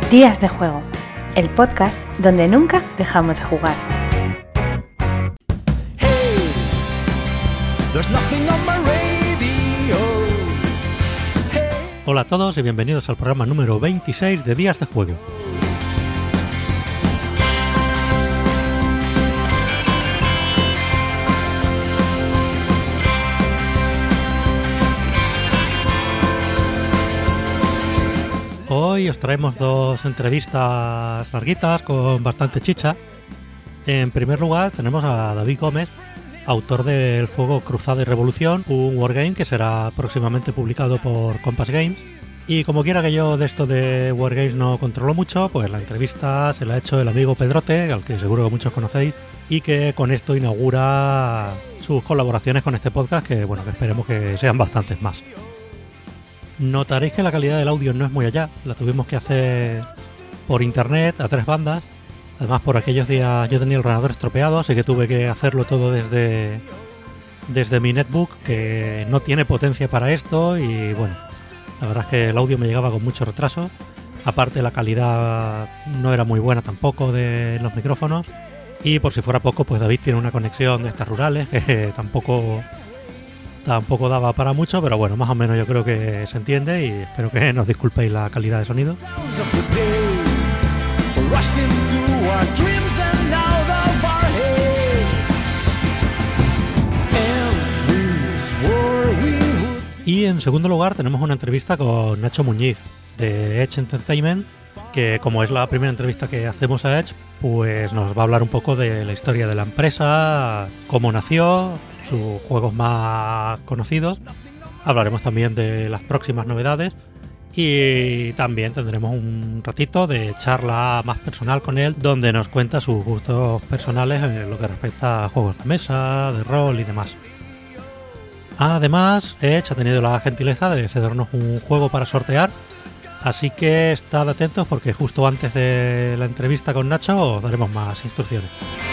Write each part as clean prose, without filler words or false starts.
Días de Juego, el podcast donde nunca dejamos de jugar. Hola a todos y bienvenidos al programa número 26 de Días de Juego. Hoy os traemos dos entrevistas larguitas con bastante chicha. En primer lugar tenemos a David Gómez, autor del juego Cruzada y Revolución, un wargame que será próximamente publicado por Compass Games. Y como quiera que yo de esto de wargames no controlo mucho, pues la entrevista se la ha hecho el amigo Pedrote, al que seguro que muchos conocéis, y que con esto inaugura sus colaboraciones con este podcast, que bueno, que esperemos que sean bastantes más. Notaréis que la calidad del audio no es muy allá, la tuvimos que hacer por internet a 3 bandas. Además, por aquellos días yo tenía el ordenador estropeado, así que tuve que hacerlo todo desde mi netbook, que no tiene potencia para esto, y bueno, la verdad es que el audio me llegaba con mucho retraso. Aparte, la calidad no era muy buena tampoco de los micrófonos, y por si fuera poco, pues David tiene una conexión de estas rurales que tampoco daba para mucho, pero bueno, más o menos yo creo que se entiende y espero que nos disculpéis la calidad de sonido. Y en segundo lugar tenemos una entrevista con Nacho Muñiz de Edge Entertainment, que como es la primera entrevista que hacemos a Edge, pues nos va a hablar un poco de la historia de la empresa, cómo nació, sus juegos más conocidos. Hablaremos también de las próximas novedades y también tendremos un ratito de charla más personal con él, donde nos cuenta sus gustos personales en lo que respecta a juegos de mesa, de rol y demás. Además, Edge ha tenido la gentileza de cedernos un juego para sortear, así que estad atentos porque justo antes de la entrevista con Nacho os daremos más instrucciones.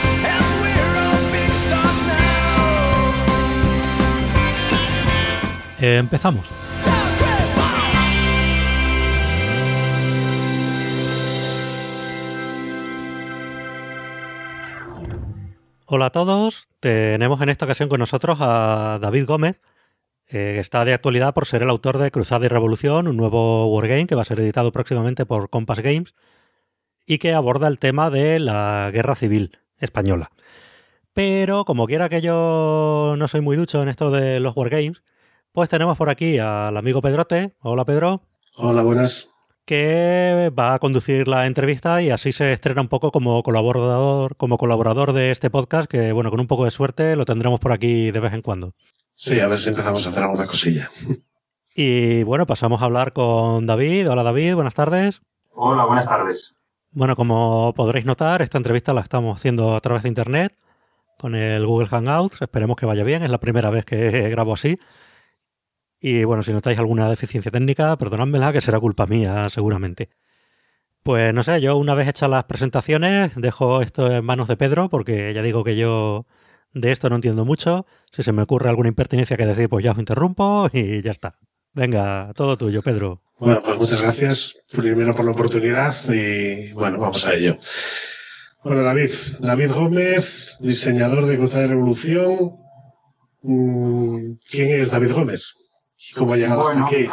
Empezamos. Hola a todos, tenemos en esta ocasión con nosotros a David Gómez, que está de actualidad por ser el autor de Cruzada y Revolución, un nuevo wargame que va a ser editado próximamente por Compass Games y que aborda el tema de la guerra civil española. Pero como quiera que yo no soy muy ducho en esto de los wargames, pues tenemos por aquí al amigo Pedrote. Hola, Pedro. Hola, buenas. Que va a conducir la entrevista y así se estrena un poco como colaborador de este podcast, que bueno, con un poco de suerte lo tendremos por aquí de vez en cuando. Sí, a ver si empezamos a hacer alguna cosilla. Y bueno, pasamos a hablar con David. Hola, David, buenas tardes. Hola, buenas tardes. Bueno, como podréis notar, esta entrevista la estamos haciendo a través de internet con el Google Hangouts. Esperemos que vaya bien, es la primera vez que grabo así. Y bueno, si notáis alguna deficiencia técnica, perdonádmela, que será culpa mía, seguramente. Pues no sé, yo una vez hechas las presentaciones, dejo esto en manos de Pedro, porque ya digo que yo de esto no entiendo mucho. Si se me ocurre alguna impertinencia que decir, pues ya os interrumpo y ya está. Venga, todo tuyo, Pedro. Bueno, pues muchas gracias primero por la oportunidad y bueno, vamos a ello. Bueno, David Gómez, diseñador de Cruzada y Revolución. ¿Quién es David Gómez? ¿Y cómo ha llegado hasta aquí?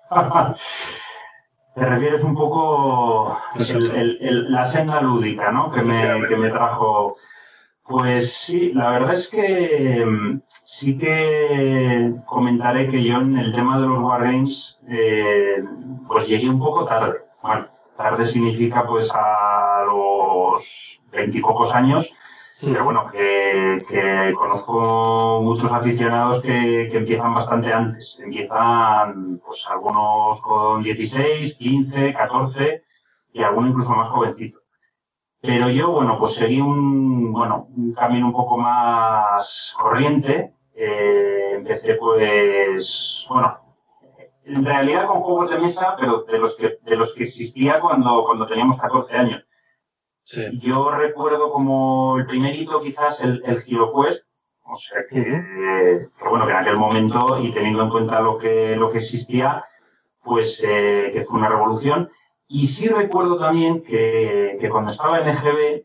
Te refieres un poco la senda lúdica, ¿no? Que me trajo. Pues sí, la verdad es que sí que comentaré que yo en el tema de los wargames pues llegué un poco tarde. Bueno, tarde significa pues a los 20 y pocos años. Pero bueno, que conozco muchos aficionados que empiezan bastante antes. Empiezan, pues, algunos con 16, 15, 14 y algunos incluso más jovencito. Pero yo, bueno, pues seguí un camino un poco más corriente. Empecé, pues, bueno, en realidad con juegos de mesa, pero de los que existía cuando teníamos 14 años. Sí. Yo recuerdo como el primer hito quizás el HeroQuest, o sea que bueno, que en aquel momento y teniendo en cuenta lo que existía, pues que fue una revolución. Y sí recuerdo también que cuando estaba en EGB,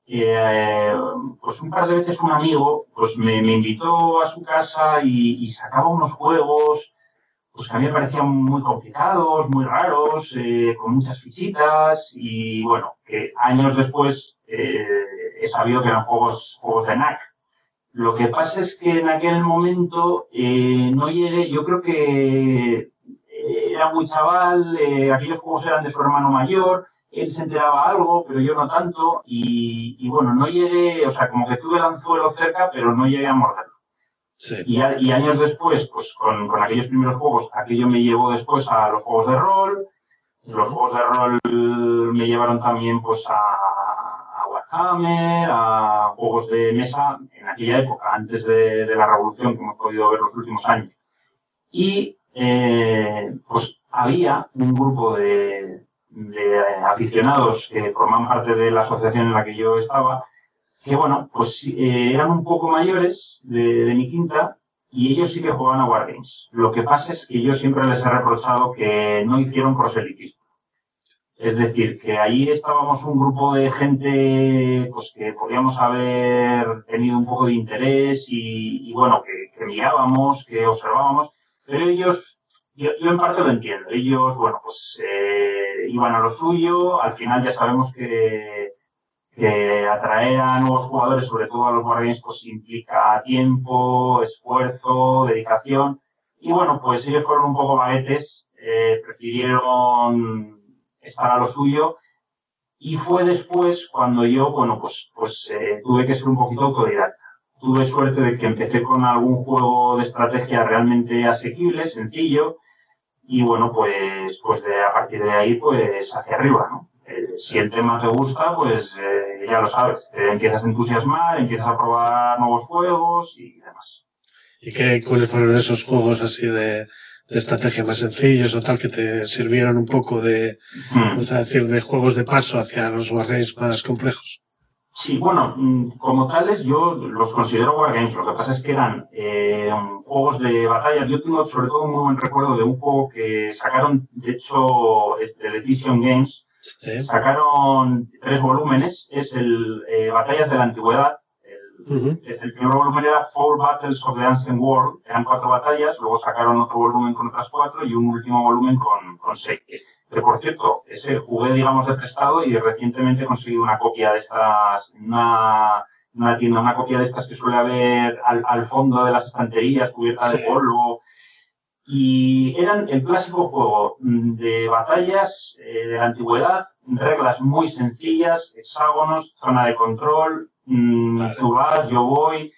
pues un par de veces un amigo pues me invitó a su casa y sacaba unos juegos pues que a mí me parecían muy complicados, muy raros, con muchas fichitas y bueno, que años después he sabido que eran juegos de NAC. Lo que pasa es que en aquel momento no llegué, yo creo que era muy chaval, aquellos juegos eran de su hermano mayor, él se enteraba algo, pero yo no tanto, y bueno, no llegué, o sea, como que tuve el anzuelo cerca, pero no llegué a morderlo. Sí. Y años después, pues con aquellos primeros juegos, aquello me llevó después a los juegos de rol. Los juegos de rol me llevaron también pues a Warhammer, a juegos de mesa en aquella época, antes de la revolución que hemos podido ver los últimos años. Y pues había un grupo de aficionados que formaban parte de la asociación en la que yo estaba, que bueno, pues eran un poco mayores de mi quinta y ellos sí que jugaban a Wargames. Lo que pasa es que yo siempre les he reprochado que no hicieron proselitismo. Es decir, que ahí estábamos un grupo de gente pues que podíamos haber tenido un poco de interés y bueno, que mirábamos, que observábamos, pero ellos, yo en parte lo entiendo, ellos, bueno, pues iban a lo suyo, al final ya sabemos que atraer a nuevos jugadores, sobre todo a los Wargames, pues implica tiempo, esfuerzo, dedicación. Y bueno, pues ellos fueron un poco vaguetes, prefirieron estar a lo suyo. Y fue después cuando yo, bueno, pues tuve que ser un poquito autodidacta. Tuve suerte de que empecé con algún juego de estrategia realmente asequible, sencillo. Y bueno, pues a partir de ahí, pues hacia arriba, ¿no? Si el tema te gusta, pues ya lo sabes, te empiezas a entusiasmar, empiezas a probar nuevos juegos y demás. ¿Y cuáles fueron esos juegos así de estrategia más sencillos o tal que te sirvieron un poco de, vamos a decir, de juegos de paso hacia los wargames más complejos? Sí, bueno, como tales yo los considero wargames. Lo que pasa es que eran juegos de batalla. Yo tengo sobre todo un muy buen recuerdo de un juego que sacaron, de hecho, Decision Games. Sí. Sacaron 3 volúmenes, es el Batallas de la Antigüedad. El primer volumen era Four Battles of the Ancient World, eran 4 batallas, luego sacaron otro volumen con otras 4 y un último volumen con 6. Que por cierto, ese jugué, digamos, de prestado y recientemente he conseguido una copia de estas, una tienda, una copia de estas que suele haber al fondo de las estanterías cubierta de polvo. Y eran el clásico juego de batallas de la antigüedad, reglas muy sencillas, hexágonos, zona de control, tú vas, yo voy,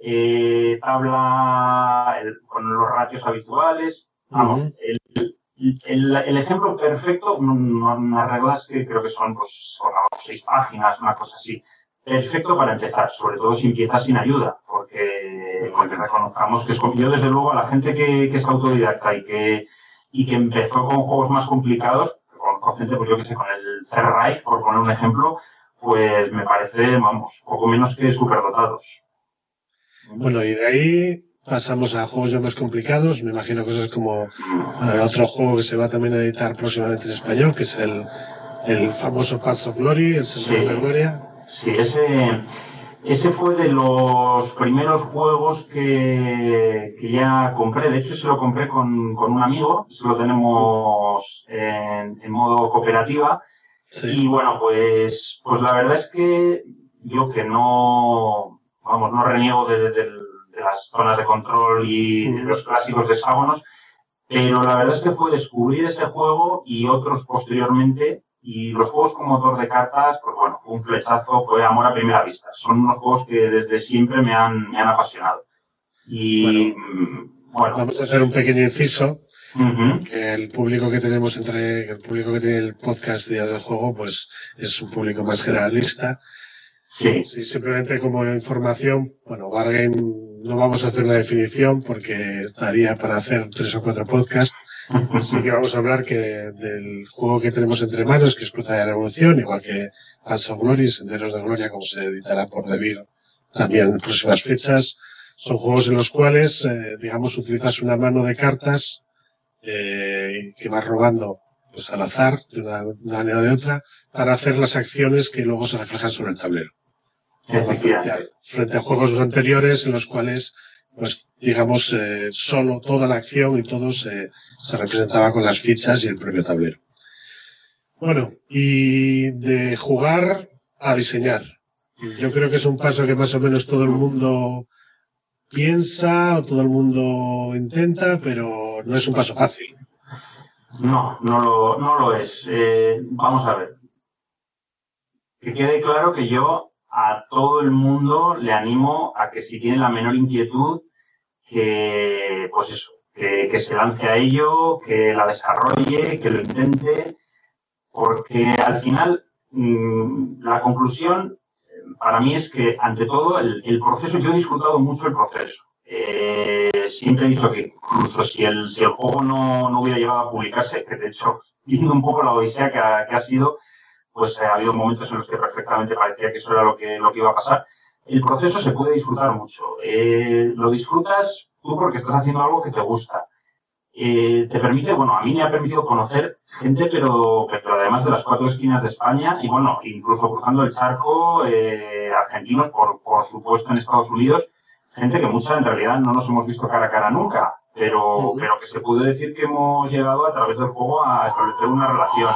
tabla con los ratios habituales. Vamos, el ejemplo perfecto, unas reglas que creo que son pues 6 páginas, una cosa así. Perfecto para empezar, sobre todo si empiezas sin ayuda, porque reconozcamos que es yo desde luego a la gente que es autodidacta y que empezó con juegos más complicados, con gente, pues yo que sé, con el Third Reich, por poner un ejemplo, pues me parece, vamos, poco menos que superdotados. Bueno, y de ahí pasamos a juegos ya más complicados, me imagino cosas como otro juego que se va también a editar próximamente en español, que es el famoso Paths of Glory, el Sendero de Gloria. Sí, ese fue de los primeros juegos que ya compré. De hecho, se lo compré con un amigo. Se lo tenemos en modo cooperativa. Sí. Y bueno, pues la verdad es que yo que no reniego de las zonas de control y de los clásicos de hexágonos, pero la verdad es que fue descubrir ese juego y otros posteriormente. Y los juegos con motor de cartas, pues bueno, fue un flechazo, fue amor a primera vista. Son unos juegos que desde siempre me han apasionado. Y bueno, vamos a hacer un pequeño inciso. Que el público que tenemos el público que tiene el podcast Días del Juego, pues es un público más generalista. Sí. Sí, simplemente como información, bueno, Wargame no vamos a hacer una definición porque estaría para hacer 3 o 4 podcasts. Así que vamos a hablar del juego que tenemos entre manos, que es Cruzada de Revolución, igual que Paths of Glory, Senderos de Gloria, como se editará por Devir también en próximas fechas. Son juegos en los cuales, digamos, utilizas una mano de cartas que vas robando pues al azar, de una manera o de otra, para hacer las acciones que luego se reflejan sobre el tablero. Frente a juegos anteriores en los cuales, pues, digamos, solo toda la acción y todo se representaba con las fichas y el propio tablero. Bueno, y de jugar a diseñar. Yo creo que es un paso que más o menos todo el mundo piensa o todo el mundo intenta, pero no es un paso fácil. No lo es. Vamos a ver. Que quede claro que yo a todo el mundo le animo a que si tiene la menor inquietud, que pues eso, que se lance a ello, que la desarrolle, que lo intente, porque al final la conclusión para mí es que ante todo el proceso, yo he disfrutado mucho el proceso. Siempre he dicho que incluso si el juego no hubiera llegado a publicarse, que de hecho, viendo un poco la odisea que ha sido, pues ha habido momentos en los que perfectamente parecía que eso era lo que iba a pasar. El proceso se puede disfrutar mucho. Lo disfrutas tú porque estás haciendo algo que te gusta. Te permite, bueno, a mí me ha permitido conocer gente, pero además de las 4 esquinas de España, y bueno, incluso cruzando el charco, argentinos, por supuesto, en Estados Unidos, gente que mucha en realidad no nos hemos visto cara a cara nunca, pero que se puede decir que hemos llegado a través del juego a establecer una relación.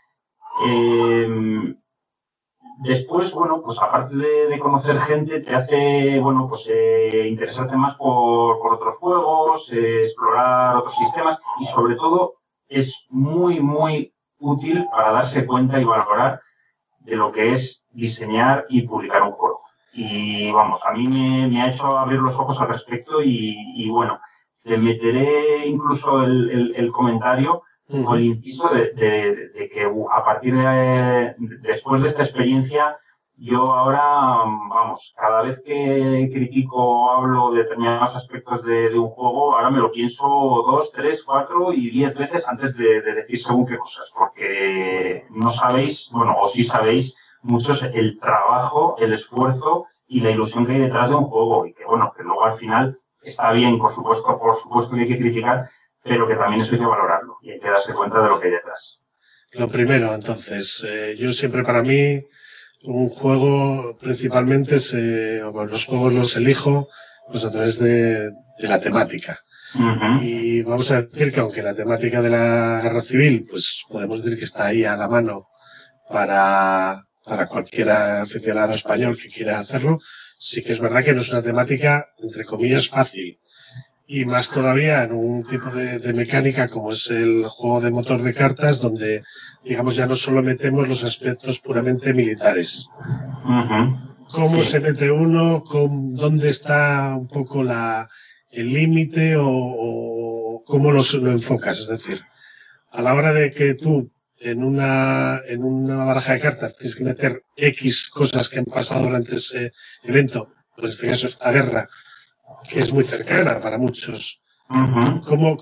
Después, bueno, pues aparte de conocer gente, te hace, bueno, pues interesarte más por otros juegos, explorar otros sistemas y sobre todo es muy, muy útil para darse cuenta y valorar de lo que es diseñar y publicar un juego. Y vamos, a mí me ha hecho abrir los ojos al respecto y bueno, le meteré incluso el comentario o el inciso de que a partir después de esta experiencia, yo ahora, vamos, cada vez que critico o hablo de determinados aspectos de un juego, ahora me lo pienso 2, 3, 4 y 10 veces antes de decir según qué cosas, porque no sabéis, bueno, o sí sabéis, muchos el trabajo, el esfuerzo y la ilusión que hay detrás de un juego y que, bueno, que luego al final está bien, por supuesto que hay que criticar, pero que también eso hay que valorarlo y hay que darse cuenta de lo que hay detrás. Lo primero, entonces, yo siempre para mí un juego principalmente los juegos los elijo pues a través de la temática. Y vamos a decir que aunque la temática de la guerra civil, pues podemos decir que está ahí a la mano para cualquier aficionado español que quiera hacerlo, sí que es verdad que no es una temática, entre comillas, fácil. Y más todavía en un tipo de mecánica como es el juego de motor de cartas, donde, digamos, ya no solo metemos los aspectos puramente militares. ¿Cómo se mete uno? ¿Dónde está un poco el límite o cómo lo enfocas? Es decir, a la hora de que tú en una baraja de cartas tienes que meter X cosas que han pasado durante ese evento, en este caso esta guerra, que es muy cercana para muchos. ¿Cómo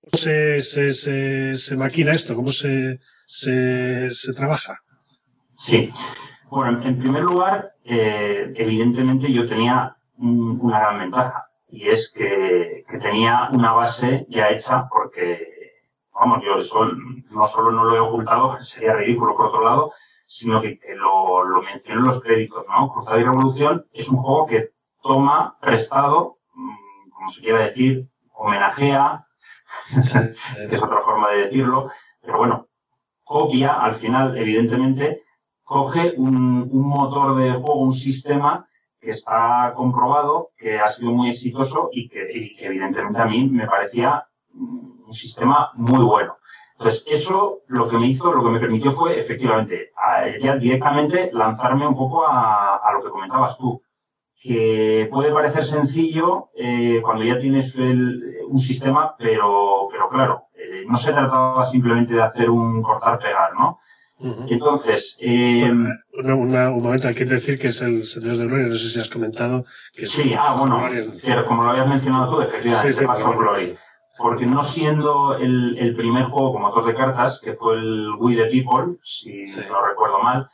se maquina esto? ¿Cómo se trabaja? Sí. Bueno, en primer lugar, evidentemente yo tenía una gran ventaja y es que tenía una base ya hecha porque, vamos, yo eso no solo no lo he ocultado, sería ridículo por otro lado, sino que lo mencioné en los créditos, ¿no? Cruzada y Revolución es un juego que toma prestado, como se quiera decir, homenajea, que es otra forma de decirlo, pero bueno, copia, al final, evidentemente, coge un motor de juego, un sistema que está comprobado, que ha sido muy exitoso y que evidentemente a mí me parecía un sistema muy bueno. Entonces, eso lo que me permitió fue, efectivamente, ya directamente lanzarme un poco a lo que comentabas tú, que puede parecer sencillo cuando ya tienes un sistema, pero claro, no se trataba simplemente de hacer un cortar-pegar, ¿no? Entonces, un momento, hay que decir que es el Señores de Gloria, no sé si has comentado. Que sí, bueno, como lo habías mencionado tú, efectivamente, pasó Glory. Porque no siendo el primer juego con motor de cartas, que fue el We the People, si no recuerdo mal,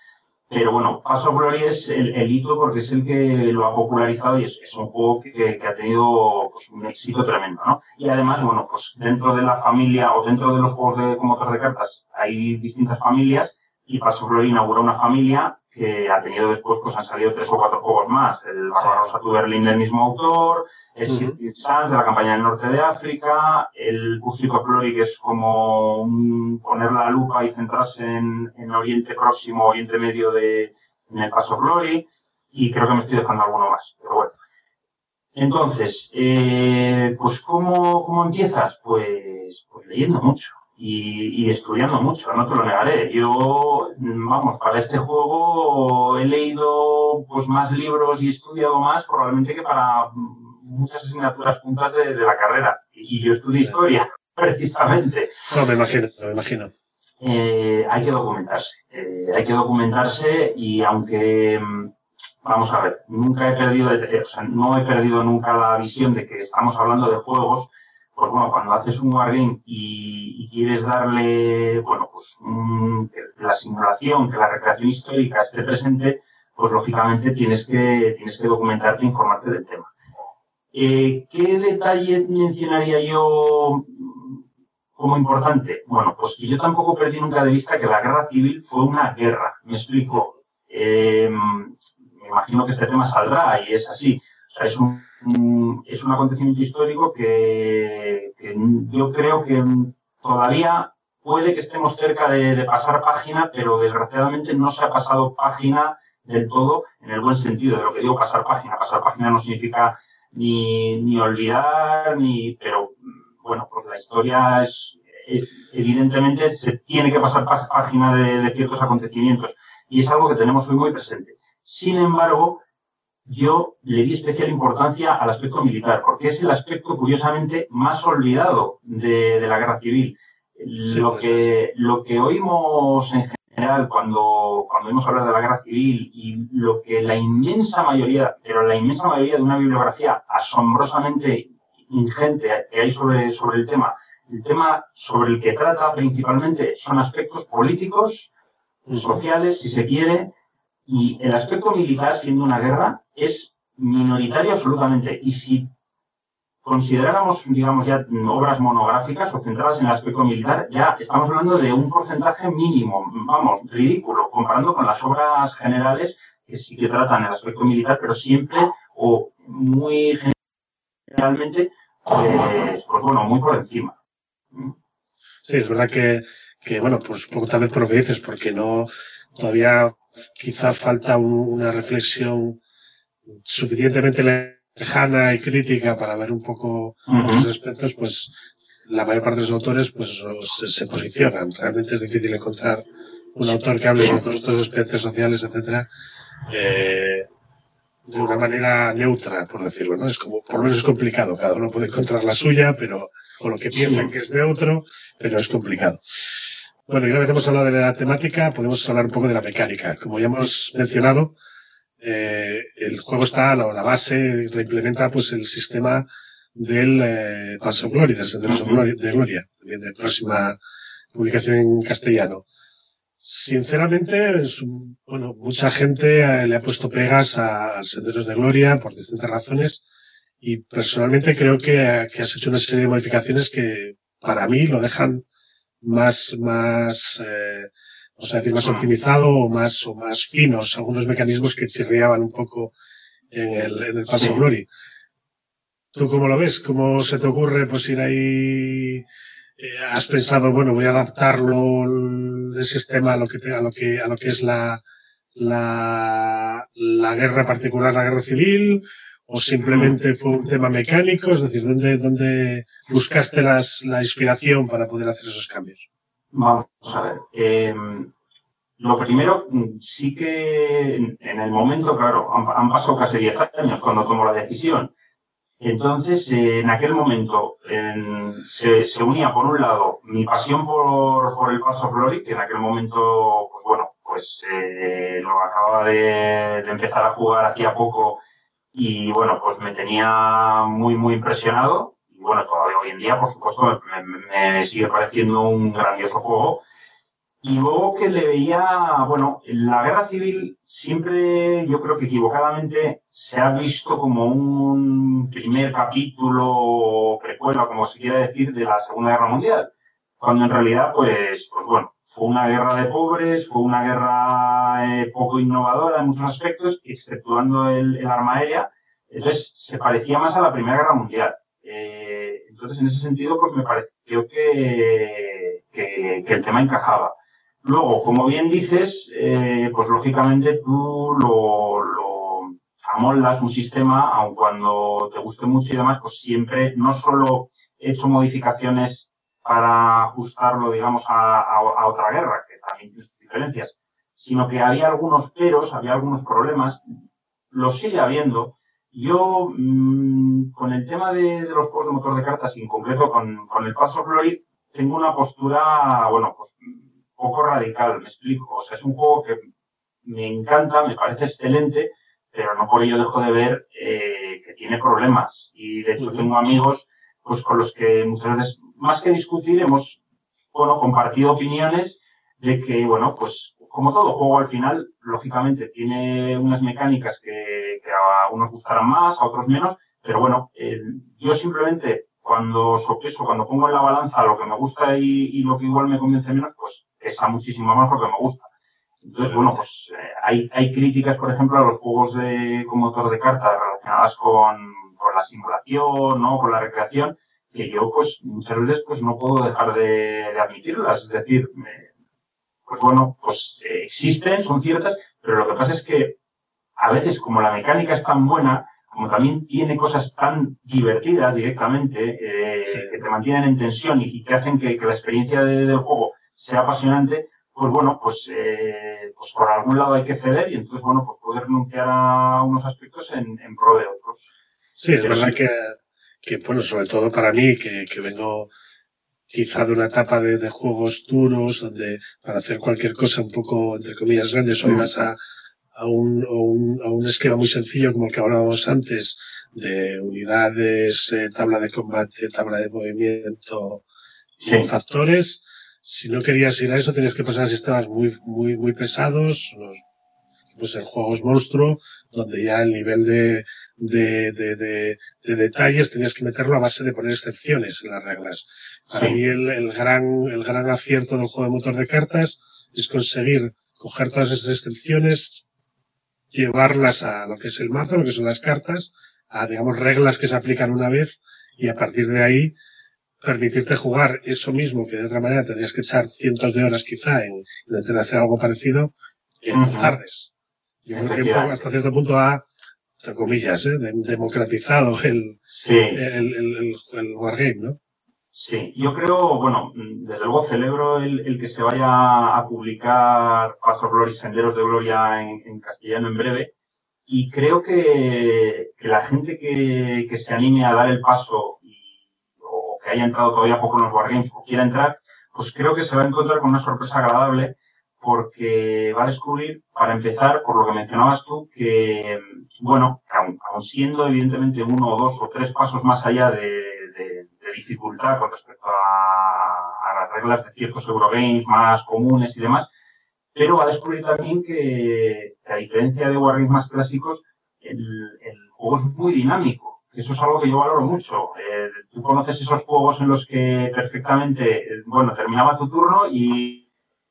Pero bueno, Path of Glory es el hito porque es el que lo ha popularizado y es un juego que ha tenido pues, un éxito tremendo, ¿no? Y además, bueno, pues dentro de la familia o dentro de los juegos con motor de cartas hay distintas familias y Path of Glory inaugura una familia que ha tenido después, pues han salido 3 o 4 juegos más. El Barbarossa to Berlin del mismo autor, el Shifting Sands de la campaña del norte de África, el Pursuit of Glory, que es como poner la lupa y centrarse en Oriente Próximo, Oriente Medio en el Path of Glory, y creo que me estoy dejando alguno más, pero bueno. Entonces, pues ¿cómo empiezas? Pues leyendo mucho. Y estudiando mucho, no te lo negaré. Yo, vamos, para este juego he leído pues más libros y estudiado más probablemente que para muchas asignaturas puntas de la carrera. Y yo estudié historia, precisamente. No, me imagino. Hay que documentarse y aunque, vamos a ver, nunca he perdido, no he perdido nunca la visión de que estamos hablando de juegos. Pues bueno, cuando haces un wargame y quieres darle, bueno, pues que la simulación, que la recreación histórica esté presente, pues lógicamente tienes que documentarte e informarte del tema. ¿Qué detalle mencionaría yo como importante? Bueno, pues que yo tampoco perdí nunca de vista que la guerra civil fue una guerra. Me explico. Me imagino que este tema saldrá y es así. O sea, es un acontecimiento histórico que yo creo que todavía puede que estemos cerca de pasar página, pero desgraciadamente no se ha pasado página del todo en el buen sentido de lo que digo pasar página. Pasar página no significa ni olvidar, pero bueno, pues la historia evidentemente se tiene que pasar página de ciertos acontecimientos y es algo que tenemos hoy muy presente. Sin embargo, yo le di especial importancia al aspecto militar, porque es el aspecto, curiosamente, más olvidado de la guerra civil. Sí, lo que oímos en general cuando oímos hablar de la guerra civil y lo que la inmensa mayoría de una bibliografía asombrosamente ingente que hay sobre el tema sobre el que trata principalmente son aspectos políticos, sociales, si se quiere. Y el aspecto militar, siendo una guerra, es minoritario absolutamente. Y si consideráramos, digamos, ya obras monográficas o centradas en el aspecto militar, ya estamos hablando de un porcentaje mínimo, vamos, ridículo, comparando con las obras generales que sí que tratan el aspecto militar, pero siempre o muy generalmente, pues bueno, muy por encima. Sí, es verdad que bueno, pues poco tal vez por lo que dices, porque no todavía quizá falta una reflexión suficientemente lejana y crítica para ver un poco otros aspectos, pues la mayor parte de los autores pues se posicionan. Realmente es difícil encontrar un autor que hable sobre todos estos aspectos sociales, etcétera, de una manera neutra, por decirlo, ¿no? Es como, por lo menos es complicado, cada uno puede encontrar la suya, o lo que piensan que es neutro, pero es complicado. Bueno, y una vez hemos hablado de la temática, podemos hablar un poco de la mecánica. Como ya hemos mencionado, el juego está, la base, reimplementa pues el sistema del Path of Glory, del Senderos de Gloria, también de próxima publicación en castellano. Sinceramente, bueno, mucha gente le ha puesto pegas a Senderos de Gloria por distintas razones y personalmente creo que has hecho una serie de modificaciones que para mí lo dejan más vamos a decir, más optimizado o más finos, algunos mecanismos que chirriaban un poco en el Path of Glory. ¿Tú cómo lo ves? ¿Cómo se te ocurre pues ir ahí? ¿Has pensado, bueno, voy a adaptarlo el sistema a lo que es la guerra particular, la guerra civil? ¿O simplemente fue un tema mecánico? Es decir, ¿dónde buscaste la inspiración para poder hacer esos cambios? Vamos a ver. Lo primero, sí que en el momento, claro, han pasado casi 10 años cuando tomo la decisión. Entonces, en aquel momento se unía, por un lado, mi pasión por el Path of Glory, que en aquel momento, pues bueno, lo acababa de empezar a jugar hacía poco. Y bueno, pues me tenía muy, muy impresionado. Y bueno, todavía hoy en día, por supuesto, me sigue pareciendo un grandioso juego. Y luego que le veía, bueno, la guerra civil siempre, yo creo que equivocadamente, se ha visto como un primer capítulo o precuela, como se quiera decir, de la Segunda Guerra Mundial. Cuando en realidad, pues bueno, fue una guerra de pobres, fue una guerra poco innovadora en muchos aspectos, exceptuando el arma aérea. Entonces, se parecía más a la Primera Guerra Mundial. Entonces, en ese sentido, pues me pareció que el tema encajaba. Luego, como bien dices, pues lógicamente tú lo amoldas un sistema, aun cuando te guste mucho y demás, pues siempre no solo he hecho modificaciones para ajustarlo, digamos, a otra guerra, que también tiene sus diferencias, sino que había algunos peros, había algunos problemas, los sigue habiendo. Yo, con el tema de los juegos de motor de cartas, y en concreto con el Path of Glory, tengo una postura, bueno, pues poco radical, me explico. O sea, es un juego que me encanta, me parece excelente, pero no por ello dejo de ver que tiene problemas. Y de hecho tengo amigos pues con los que muchas veces, más que discutir, hemos compartido opiniones de que, bueno, pues como todo juego al final, lógicamente tiene unas mecánicas que a unos gustarán más, a otros menos, pero bueno, yo simplemente cuando sopeso, cuando pongo en la balanza lo que me gusta y lo que igual me convence menos, pues pesa muchísimo más lo que me gusta. Entonces, bueno, pues hay críticas, por ejemplo, a los juegos con motor de cartas relacionadas con la simulación, ¿no? Con la recreación, que yo, pues, muchas veces, pues, no puedo dejar de admitirlas. Es decir, pues bueno, pues existen, son ciertas, pero lo que pasa es que a veces, como la mecánica es tan buena, como también tiene cosas tan divertidas directamente, que te mantienen en tensión y que hacen que la experiencia del juego sea apasionante, pues bueno, pues por algún lado hay que ceder y entonces, bueno, pues poder renunciar a unos aspectos en pro de otros. Sí, es verdad que, bueno, sobre todo para mí, que vengo quizá de una etapa de juegos duros, donde para hacer cualquier cosa un poco, entre comillas, grande, soy más a un esquema muy sencillo como el que hablábamos antes, de unidades, tabla de combate, tabla de movimiento y factores. Si no querías ir a eso, tenías que pasar a sistemas muy pesados, pues en juegos monstruo, donde ya el nivel de detalles tenías que meterlo a base de poner excepciones en las reglas. Para mí el gran acierto del juego de motor de cartas es conseguir coger todas esas excepciones, llevarlas a lo que es el mazo, lo que son las cartas, a, digamos, reglas que se aplican una vez, y a partir de ahí permitirte jugar eso mismo que de otra manera tendrías que echar cientos de horas quizá en intentar hacer algo parecido en 2 tardes. Yo creo que un poco, hasta cierto punto ha, entre comillas, democratizado el wargame, ¿no? Sí, yo creo, bueno, desde luego celebro el que se vaya a publicar Path of Glory, Senderos de Gloria en castellano en breve, y creo que la gente que se anime a dar el paso o que haya entrado todavía poco en los wargames o quiera entrar, pues creo que se va a encontrar con una sorpresa agradable, porque va a descubrir, para empezar, por lo que mencionabas tú, que, bueno, aun siendo evidentemente 1 o 2 o 3 pasos más allá de dificultad con respecto a las reglas de ciertos Eurogames más comunes y demás, pero va a descubrir también que a diferencia de wargames más clásicos, el juego es muy dinámico. Eso es algo que yo valoro mucho. Tú conoces esos juegos en los que perfectamente, bueno, terminaba tu turno y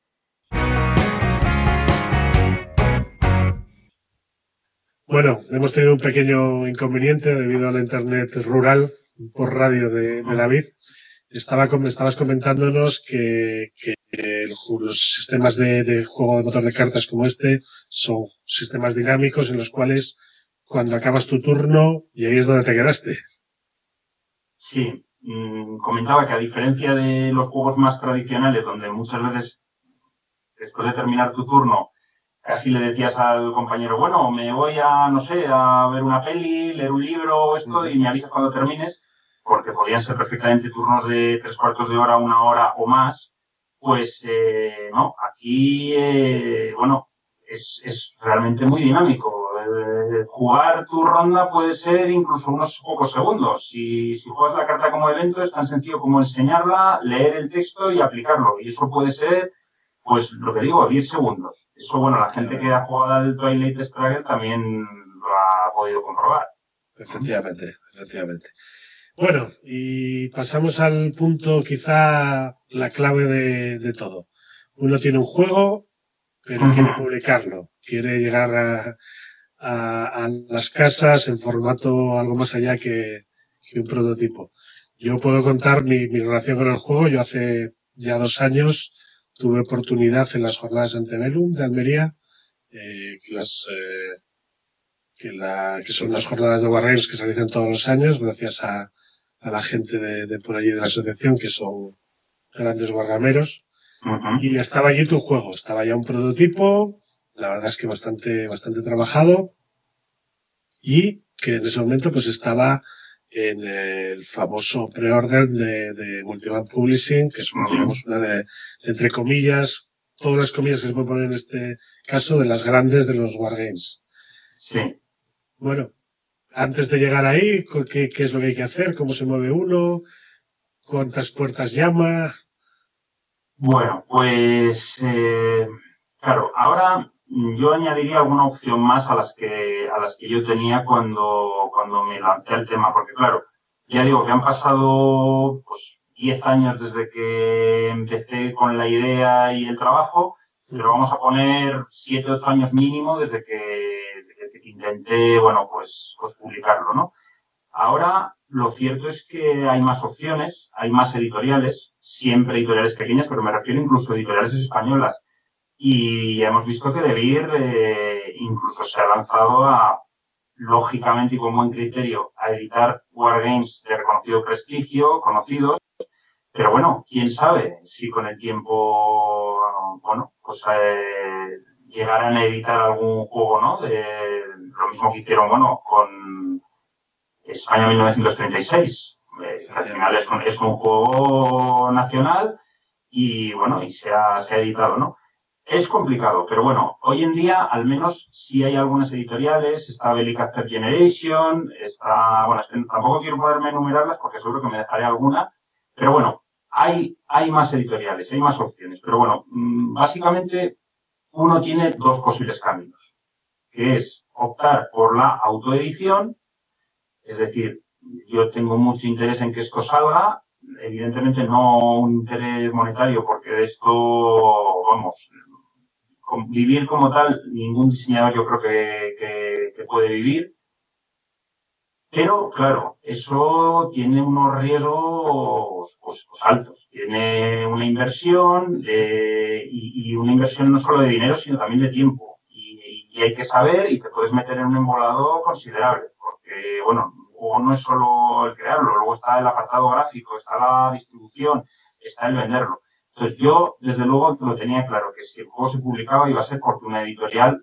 bueno, hemos tenido un pequeño inconveniente debido a la internet rural por radio de David. Estabas comentándonos que los sistemas de juego de motor de cartas como este son sistemas dinámicos en los cuales cuando acabas tu turno, y ahí es donde te quedaste. Sí, comentaba que a diferencia de los juegos más tradicionales, donde muchas veces después de terminar tu turno casi le decías al compañero, bueno, me voy a, no sé, a ver una peli, leer un libro o esto, y me avisas cuando termines, porque podían ser perfectamente turnos de 3/4 de hora, 1 hora o más, pues, no, aquí, bueno, es realmente muy dinámico. Jugar tu ronda puede ser incluso unos pocos segundos. Si juegas la carta como evento, es tan sencillo como enseñarla, leer el texto y aplicarlo. Y eso puede ser Pues lo que digo, 10 segundos. Eso, bueno, la gente que ha jugado al Twilight Struggle también lo ha podido comprobar. Efectivamente. Bueno, y pasamos al punto, quizá la clave de todo. Uno tiene un juego, pero quiere publicarlo. Quiere llegar a las casas en formato algo más allá que un prototipo. Yo puedo contar mi relación con el juego. Yo hace ya 2 años tuve oportunidad en las jornadas Antebellum de Almería, que son las jornadas de Wargames que se realizan todos los años, gracias a la gente de por allí de la asociación, que son grandes wargameros. Y estaba allí tu juego, estaba ya un prototipo, la verdad es que bastante trabajado, y que en ese momento pues estaba en el famoso pre-order de Multiman Publishing, que es, digamos, una de, entre comillas, todas las comillas que se pueden poner en este caso, de las grandes de los wargames. Sí. Bueno, antes de llegar ahí, ¿qué es lo que hay que hacer? ¿Cómo se mueve uno? ¿Cuántas puertas llama? Bueno, pues claro, ahora yo añadiría alguna opción más a las que yo tenía cuando me lancé al tema, porque claro, ya digo que han pasado pues 10 años desde que empecé con la idea y el trabajo, pero vamos a poner 7, 8 años mínimo desde que intenté, bueno, pues publicarlo, ¿no? Ahora, lo cierto es que hay más opciones, hay más editoriales, siempre editoriales pequeñas, pero me refiero incluso a editoriales españolas. Y ya hemos visto que Devir incluso se ha lanzado lógicamente y con buen criterio, a editar wargames de reconocido prestigio, conocidos. Pero bueno, quién sabe si con el tiempo, bueno, pues llegarán a editar algún juego, ¿no? Lo mismo que hicieron, bueno, con España 1936. Al final es un juego nacional y bueno, y se ha editado, ¿no? Es complicado, pero bueno, hoy en día al menos sí hay algunas editoriales, está Bellic Third Generation, está, bueno, tampoco quiero ponerme a enumerarlas porque seguro que me dejaré alguna, pero bueno, hay más editoriales, hay más opciones, pero bueno, básicamente uno tiene 2 posibles caminos, que es optar por la autoedición. Es decir, yo tengo mucho interés en que esto salga, evidentemente no un interés monetario, porque de esto, vamos, vivir como tal, ningún diseñador yo creo que puede vivir. Pero, claro, eso tiene unos riesgos pues altos. Tiene una inversión y una inversión no solo de dinero, sino también de tiempo. Y hay que saber y te puedes meter en un embolado considerable. Porque, bueno, o no es solo el crearlo, luego está el apartado gráfico, está la distribución, está el venderlo. Entonces yo, desde luego, lo tenía claro que si el juego se publicaba iba a ser porque una editorial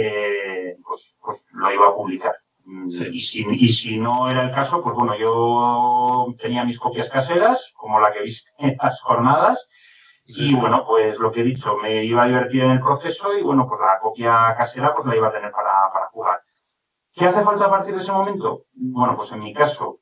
pues lo iba a publicar. Sí. Y si no era el caso, pues bueno, yo tenía mis copias caseras, como la que viste en las jornadas, y bueno, pues lo que he dicho, me iba a divertir en el proceso y bueno, pues la copia casera pues la iba a tener para jugar. ¿Qué hace falta a partir de ese momento? Bueno, pues en mi caso,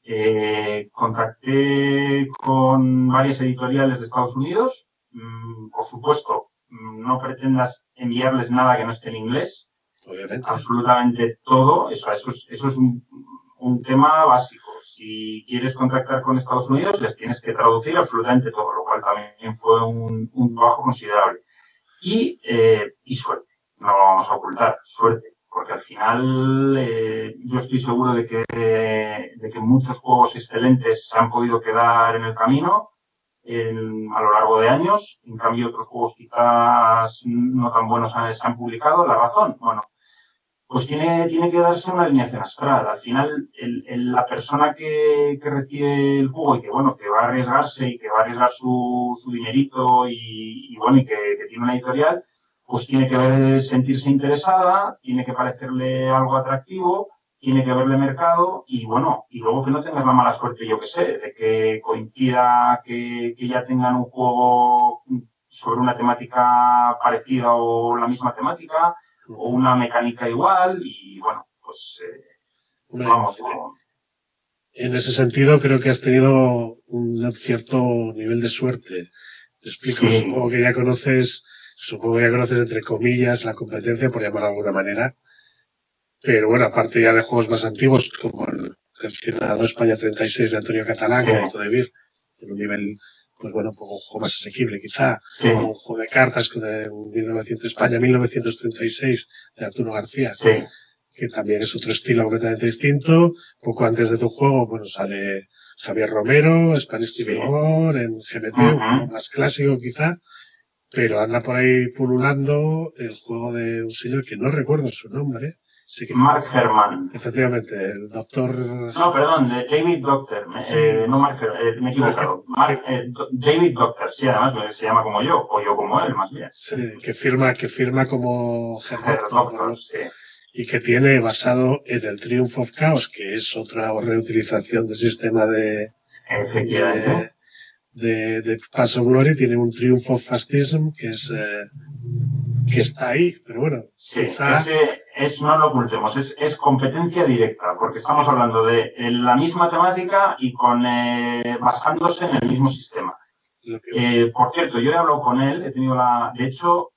contacté con varias editoriales de Estados Unidos. Por supuesto, no pretendas enviarles nada que no esté en inglés. Obviamente. Absolutamente todo. Eso es un tema básico. Si quieres contactar con Estados Unidos, les tienes que traducir absolutamente todo, lo cual también fue un trabajo considerable. Y suerte. No lo vamos a ocultar. Suerte. Porque al final yo estoy seguro de que muchos juegos excelentes se han podido quedar en el camino a lo largo de años. En cambio, otros juegos quizás no tan buenos se han publicado. La razón, bueno, pues tiene que darse una alineación astral. Al final, la persona que recibe el juego y que, bueno, que va a arriesgarse y que va a arriesgar su dinerito y bueno, y que tiene una editorial, pues tiene que sentirse interesada, tiene que parecerle algo atractivo, tiene que verle mercado y bueno, y luego que no tengas la mala suerte, yo que sé, de que coincida que ya tengan un juego sobre una temática parecida o la misma temática o una mecánica igual y bueno, pues vamos. En ese sentido creo que has tenido un cierto nivel de suerte. Me explico, Sí. supongo que ya conoces entre comillas la competencia, por llamarlo de alguna manera. Pero bueno, aparte ya de juegos más antiguos, como el Ciudadano España 36 de Antonio Catalán, Sí. que ha hecho de Vir, en un nivel, pues bueno, un poco un juego más asequible quizá, Sí. o un juego de cartas de España 1936 de Arturo García, Sí. que también es otro estilo completamente distinto. Poco antes de tu juego, bueno, sale Javier Romero, Spanish TV War, en GBT, un juego más clásico quizá, pero anda por ahí pululando el juego de un señor que no recuerdo su nombre. Sí que Mark Herman. Efectivamente, el doctor... No, perdón, David Doctor. No Mark Herman, me he equivocado. David Doctor, sí, además se llama como yo, o yo como él, más bien. Sí, que firma como Herr Doctor, sí. Y que tiene basado en el Triumph of Chaos, que es otra reutilización del sistema de Pass of Glory, tiene un Triumph of Fascism que está ahí, pero bueno, sí, quizá... no lo ocultemos, es competencia directa, porque estamos hablando de la misma temática y basándose en el mismo sistema. Por cierto, yo he hablado con él, he tenido de hecho,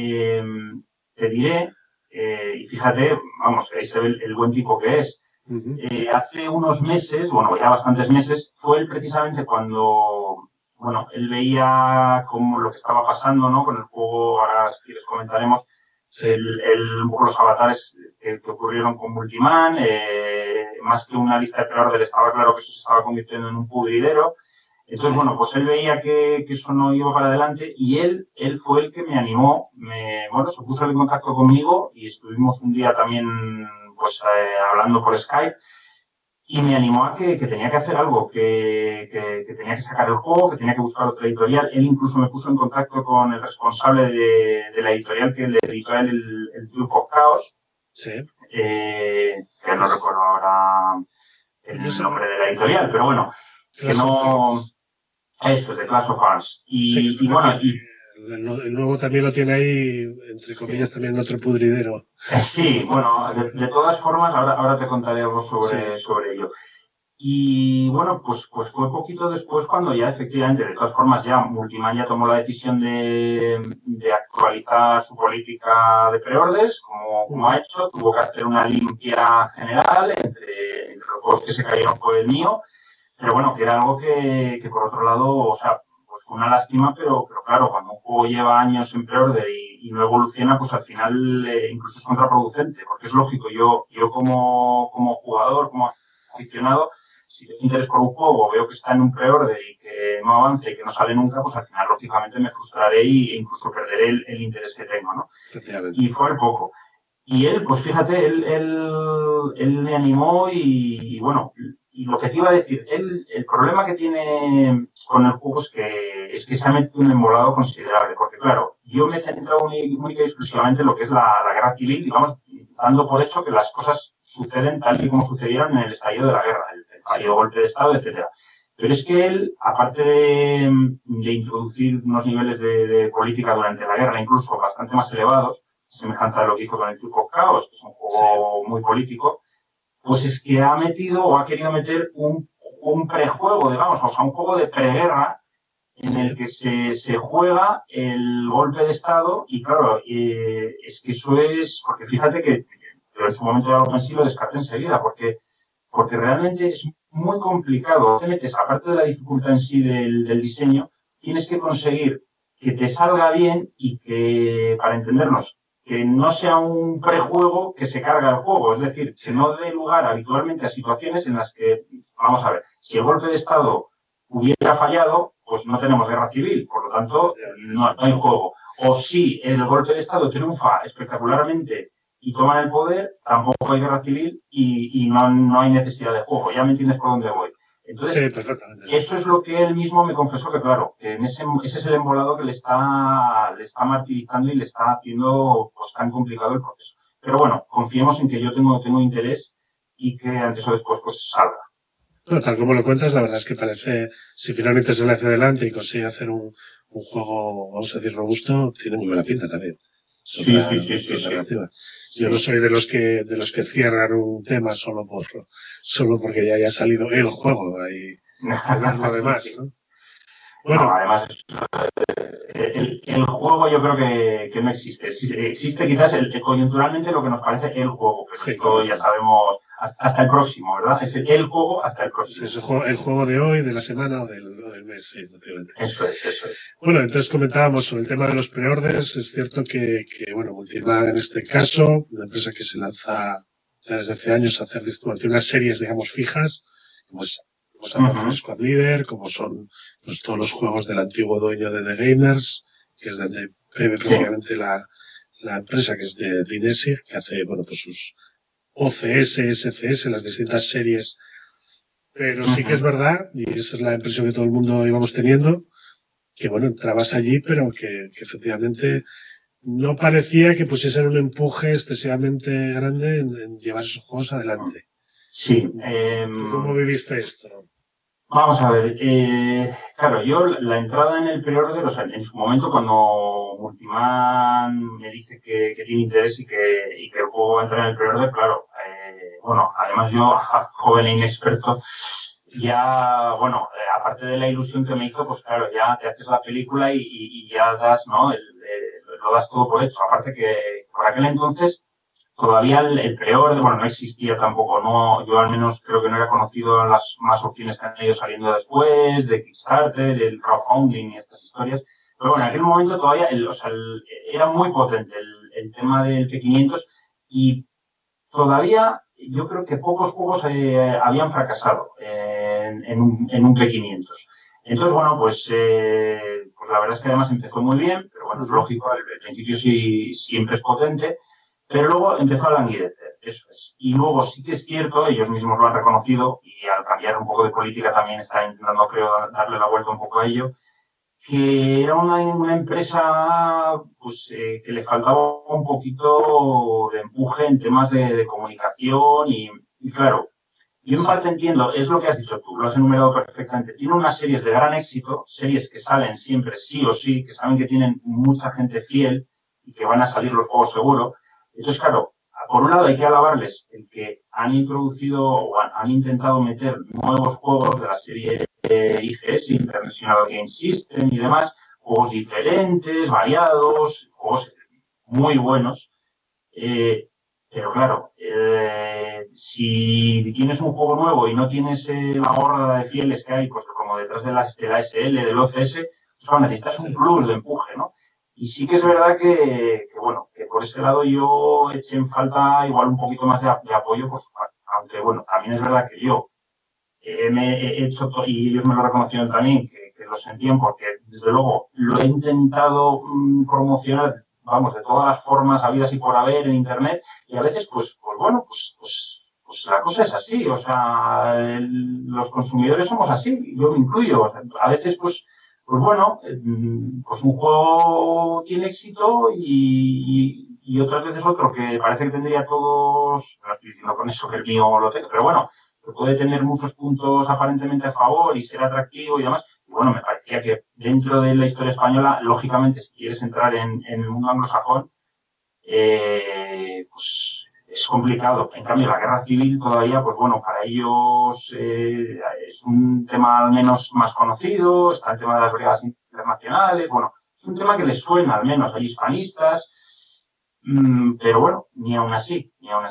te diré, y fíjate, vamos, ahí se ve el buen tipo que es. Hace unos meses, bueno, ya bastantes meses, fue él precisamente cuando, bueno, él veía como lo que estaba pasando, ¿no? Con el juego, ahora si quieres comentaremos, un poco los avatares que ocurrieron con Multiman, más que una lista de pre-order, estaba claro que eso se estaba convirtiendo en un pudridero. Entonces, bueno, pues él veía que eso no iba para adelante y él fue el que me animó, se puso en contacto conmigo y estuvimos un día también, pues, hablando por Skype y me animó a que tenía que hacer algo, que tenía que sacar el juego, que tenía que buscar otra editorial. Él incluso me puso en contacto con el responsable de la editorial que le editó a él el Triumph of Chaos. Sí. Que no recuerdo ahora el nombre de la editorial, pero bueno, que no... Eso, es de Clash of Hearts. Y bueno, el nuevo también lo tiene ahí, entre comillas, también otro pudridero. Sí, bueno, de todas formas, ahora te contaré algo sobre ello. Y bueno, pues fue poquito después cuando ya efectivamente, de todas formas, ya Multiman ya tomó la decisión de actualizar su política de preorders, como ha hecho, tuvo que hacer una limpia general, entre los juegos que se cayeron fue el mío, pero bueno, que era algo que por otro lado, o sea, pues fue una lástima, pero claro, cuando un juego lleva años en preorder y no evoluciona, pues al final incluso es contraproducente, porque es lógico, yo como jugador, como aficionado, si tengo interés por un juego, veo que está en un preorder y que no avanza y que no sale nunca, pues al final lógicamente me frustraré e incluso perderé el interés que tengo, ¿no? Y fue el poco. Y él, pues fíjate, él me animó y bueno, y lo que te iba a decir, el problema que tiene con el juego es que se ha metido un embolado considerable, porque claro, yo me he centrado única y exclusivamente en lo que es la guerra civil y vamos dando por hecho que las cosas suceden tal y como sucedieron en el estallido de la guerra, el fallido golpe de Estado, etcétera. Pero es que él, aparte de introducir unos niveles de política durante la guerra, incluso bastante más elevados, semejante a lo que hizo con el Triumph of Chaos, que es un juego muy político, pues es que ha metido o ha querido meter un prejuego, digamos, o sea, un juego de preguerra en el que se juega el golpe de Estado y claro, es que eso es, porque fíjate que en su momento ya lo pensé y lo descarté enseguida, porque realmente es muy complicado. Te metes, aparte de la dificultad en sí del diseño, tienes que conseguir que te salga bien y que, para entendernos, que no sea un prejuego que se carga el juego, es decir, que no dé lugar habitualmente a situaciones en las que, vamos a ver, si el golpe de Estado hubiera fallado, pues no tenemos guerra civil, por lo tanto, no hay juego. O si el golpe de Estado triunfa espectacularmente y toman el poder, tampoco hay guerra civil y no hay necesidad de juego. Ya me entiendes por dónde voy. Entonces, sí, perfectamente. Eso es lo que él mismo me confesó que, claro, que ese es el embolado que le está martirizando y le está haciendo pues tan complicado el proceso. Pero bueno, confiemos en que yo tengo interés y que antes o después pues salga. No, tal como lo cuentas, la verdad es que parece, si finalmente se le hace adelante y consigue hacer un juego, vamos a decir, robusto, tiene muy buena pinta también. Sí. Yo no soy de los que cierran un tema solo porque ya haya salido el juego y lo demás, ¿no? Bueno, además, el juego yo creo que no existe. Existe quizás coyunturalmente lo que nos parece el juego, pero sí, esto ya sabemos hasta el próximo, ¿verdad? Es el juego hasta el próximo. Es el juego de hoy, de la semana o del mes, sí, efectivamente. Eso es. Bueno, entonces comentábamos sobre el tema de los preorders. Es cierto que bueno, Multimag en este caso, una empresa que se lanza ya desde hace años a hacer tiene unas series, digamos, fijas, como es Squad Leader, como son pues, todos los juegos del antiguo dueño de The Gamers, que es donde bebe prácticamente la empresa, que es de Inesi, que hace, bueno, pues sus OCS, SCS, las distintas series. Pero sí que es verdad, y esa es la impresión que todo el mundo íbamos teniendo, que bueno, entrabas allí, pero que efectivamente no parecía que pusiesen un empuje excesivamente grande en llevar esos juegos adelante. Sí. ¿Tú cómo viviste esto? Vamos a ver, claro, yo la entrada en el preorden, o sea, en su momento cuando Multiman me dice que tiene interés y que puedo entrar en el preorden, claro, bueno, además yo, joven e inexperto, ya, bueno, aparte de la ilusión que me hizo, pues claro, ya te haces la película y ya das, ¿no? Lo das todo por hecho. Aparte que por aquel entonces todavía el preorden, bueno, no existía tampoco, no, yo al menos creo que no era conocido las más opciones que han ido saliendo después, de Kickstarter, el crowdfunding y estas historias. Pero bueno, en aquel momento todavía, era muy potente el tema del P500 y todavía yo creo que pocos juegos habían fracasado en un P500. Entonces, bueno, pues la verdad es que además empezó muy bien, pero bueno, es lógico, el principio sí, siempre es potente. Pero luego empezó a languidecer, eso es. Y luego sí que es cierto, ellos mismos lo han reconocido y al cambiar un poco de política también están intentando, creo, darle la vuelta un poco a ello, que era una empresa pues que le faltaba un poquito de empuje en temas de comunicación y claro, yo en parte entiendo, es lo que has dicho tú, lo has enumerado perfectamente. Tiene unas series de gran éxito, series que salen siempre sí o sí, que saben que tienen mucha gente fiel y que van a salir los juegos seguro. Entonces, claro, por un lado hay que alabarles el que han introducido o han intentado meter nuevos juegos de la serie IGS, International Game System y demás, juegos diferentes, variados, juegos muy buenos. Pero claro, si tienes un juego nuevo y no tienes la horda de fieles que hay, pues como detrás de la SL, del OCS, pues necesitas un plus de empuje, ¿no? Y sí que es verdad que bueno, que por ese lado yo eché en falta igual un poquito más de apoyo, pues, aunque bueno, también es verdad que yo me he hecho, y ellos me lo reconocieron también, que lo sentían, porque desde luego lo he intentado promocionar, vamos, de todas las formas habidas y por haber en internet, y a veces, pues la cosa es así, o sea, los consumidores somos así, yo me incluyo, o sea, a veces, pues bueno, pues un juego tiene éxito y otras veces otro que parece que tendría todos, no estoy diciendo con eso que el mío lo tenga, pero bueno, que puede tener muchos puntos aparentemente a favor y ser atractivo y demás. Y bueno, me parecía que dentro de la historia española, lógicamente, si quieres entrar en el mundo anglosajón, pues es complicado. En cambio, la guerra civil todavía, pues bueno, para ellos es un tema al menos más conocido, está el tema de las brigadas internacionales, bueno, es un tema que les suena al menos a hispanistas, pero bueno, ni aún así.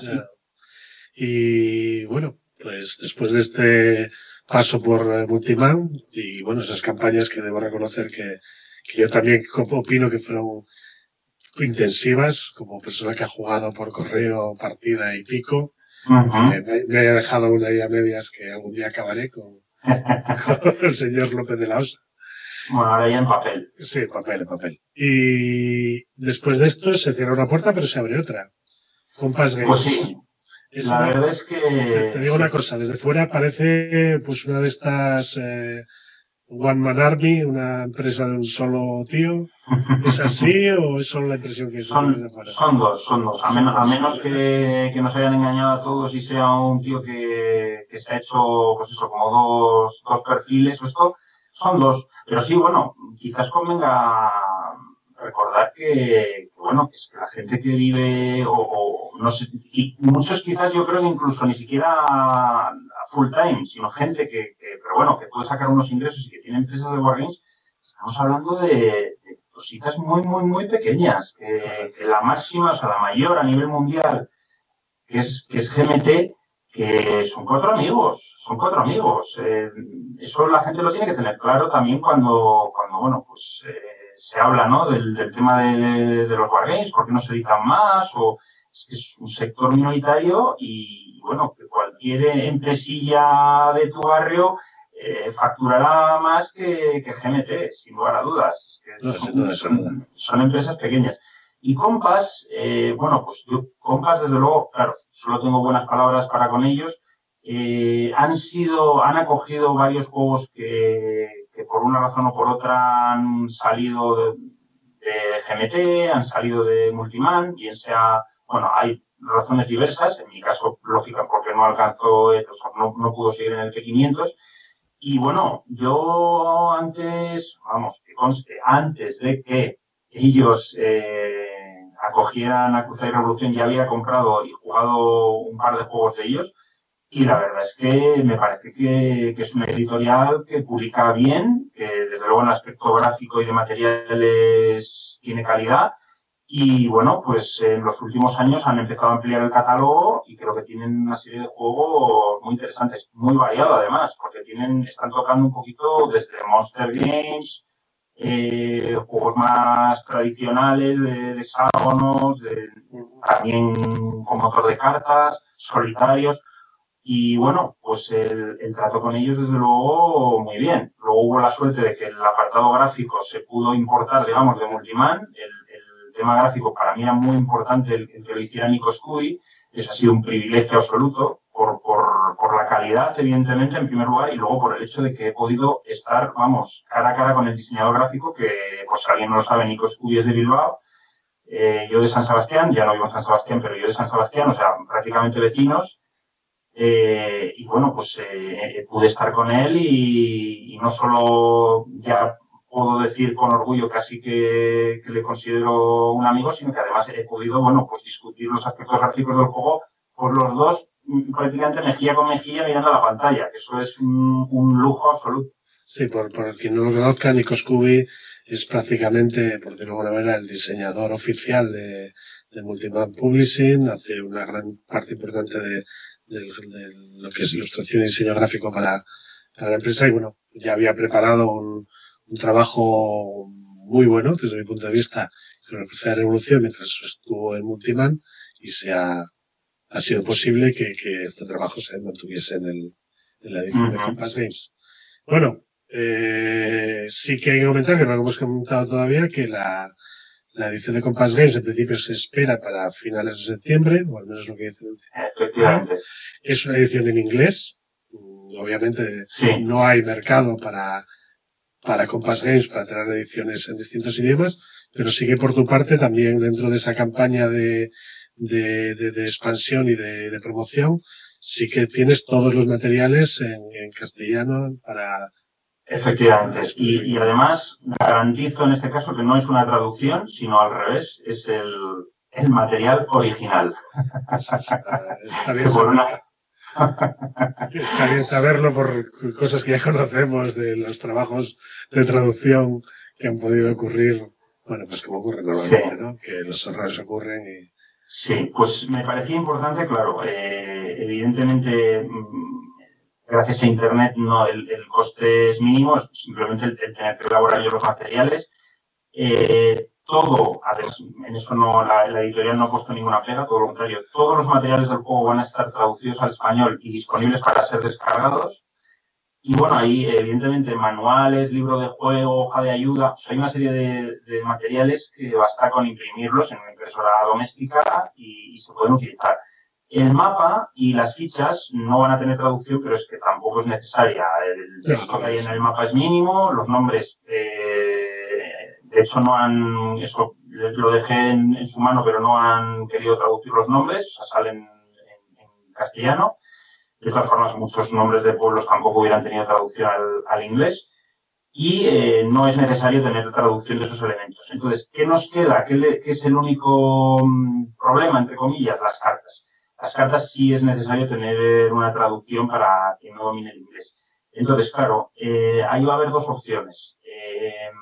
Y bueno, pues después de este paso por Multiman y bueno, esas campañas que debo reconocer que yo también opino que fueron intensivas, como persona que ha jugado por correo partida y pico, me haya dejado una idea a medias que algún día acabaré con el señor López de la Osa. Bueno, ahora ya en papel. Sí, en papel. Y después de esto se cierra una puerta, pero se abre otra. Compass Games. Pues sí. La verdad es que... Te digo una cosa, desde fuera parece pues una de estas One Man Army, una empresa de un solo tío. ¿Es así o es solo la impresión que son desde fuera? Son dos. A menos que nos hayan engañado a todos y sea un tío que se ha hecho, pues eso, como dos perfiles o esto, son dos. Pero sí, bueno, quizás convenga recordar que bueno, que es que la gente que vive o no sé, y muchos quizás yo creo que incluso ni siquiera a full time, sino gente pero bueno, que puede sacar unos ingresos y que tiene empresas de wargames, estamos hablando de cositas muy, muy, muy pequeñas, que la máxima, o sea, la mayor a nivel mundial, que es GMT, que son cuatro amigos. Eso la gente lo tiene que tener claro también cuando bueno, pues se habla, ¿no? del tema de los wargames, por qué no se editan más, o es que es un sector minoritario y, bueno, que cualquier empresilla de tu barrio facturará más que GMT, sin lugar a dudas. Es que son empresas pequeñas. Y Compass, bueno, pues yo, Compass, desde luego, claro, solo tengo buenas palabras para con ellos. Han acogido varios juegos que por una razón o por otra han salido de GMT, han salido de Multiman, bien sea, bueno, hay razones diversas, en mi caso, lógica, porque no alcanzó, no pudo seguir en el P500. Y bueno, yo antes, vamos, que conste, antes de que ellos acogieran a Cruzada y Revolución, ya había comprado y jugado un par de juegos de ellos. Y la verdad es que me parece que es una editorial que publica bien, que desde luego en el aspecto gráfico y de materiales tiene calidad. Y bueno, pues en los últimos años han empezado a ampliar el catálogo y creo que tienen una serie de juegos muy interesantes, muy variado además, porque están tocando un poquito desde Monster Games, juegos más tradicionales de hexágonos, también con motor de cartas, solitarios. Y bueno, pues el trato con ellos desde luego muy bien. Luego hubo la suerte de que el apartado gráfico se pudo importar, digamos, de Multiman. El tema gráfico para mí era muy importante el que lo hiciera Nico Scudi. Eso ha sido un privilegio absoluto por la calidad, evidentemente, en primer lugar, y luego por el hecho de que he podido estar, vamos, cara a cara con el diseñador gráfico, que, pues si alguien no lo sabe, Nico Scudi es de Bilbao, yo de San Sebastián, ya no vivo en San Sebastián, pero yo de San Sebastián, o sea, prácticamente vecinos. Y bueno, pues pude estar con él y no solo ya puedo decir con orgullo casi que le considero un amigo, sino que además he podido, bueno, pues discutir los aspectos gráficos del juego por los dos prácticamente mejilla con mejilla mirando la pantalla, que eso es un lujo absoluto. Sí, por quien no lo conozca, Nico Scudi es prácticamente, por decirlo de alguna manera, el diseñador oficial de Multiman Publishing, hace una gran parte importante de lo que es ilustración y diseño gráfico para la empresa y bueno, ya había preparado un trabajo muy bueno desde mi punto de vista con el Cruzada de Revolución mientras estuvo en Multiman y ha sido posible que este trabajo se mantuviese en la edición de Compass Games. Bueno, sí que hay que comentar, que no lo hemos comentado todavía, que la edición de Compass Games en principio se espera para finales de septiembre, o al menos lo que dice. Efectivamente. Es una edición en inglés. Obviamente sí. No hay mercado para Compass Games para tener ediciones en distintos idiomas, pero sí que por tu parte también dentro de esa campaña de expansión y de promoción, sí que tienes todos los materiales en castellano para... Efectivamente. Y además garantizo en este caso que no es una traducción, sino al revés, es el material original. Está bien saberlo por cosas que ya conocemos de los trabajos de traducción que han podido ocurrir, bueno, pues como ocurre normalmente, sí. ¿No? Que los errores ocurren y... Sí, pues me parecía importante, claro, evidentemente... Gracias a Internet no el coste es mínimo, es simplemente el tener que elaborar yo los materiales. Todo, además, en eso no la editorial no ha puesto ninguna pega, todo lo contrario. Todos los materiales del juego van a estar traducidos al español y disponibles para ser descargados. Y bueno, ahí evidentemente manuales, libro de juego, hoja de ayuda, o sea, hay una serie de materiales que basta con imprimirlos en una impresora doméstica y se pueden utilizar. El mapa y las fichas no van a tener traducción, pero es que tampoco es necesaria. El texto que hay en el mapa es mínimo, los nombres, de hecho eso lo dejé en su mano, pero no han querido traducir los nombres, o sea, salen en castellano. De todas formas, muchos nombres de pueblos tampoco hubieran tenido traducción al inglés. Y no es necesario tener traducción de esos elementos. Entonces, ¿qué nos queda? ¿Qué es el único problema, entre comillas? Las cartas. Las cartas sí es necesario tener una traducción para quien no domine el inglés. Entonces, claro, ahí va a haber dos opciones.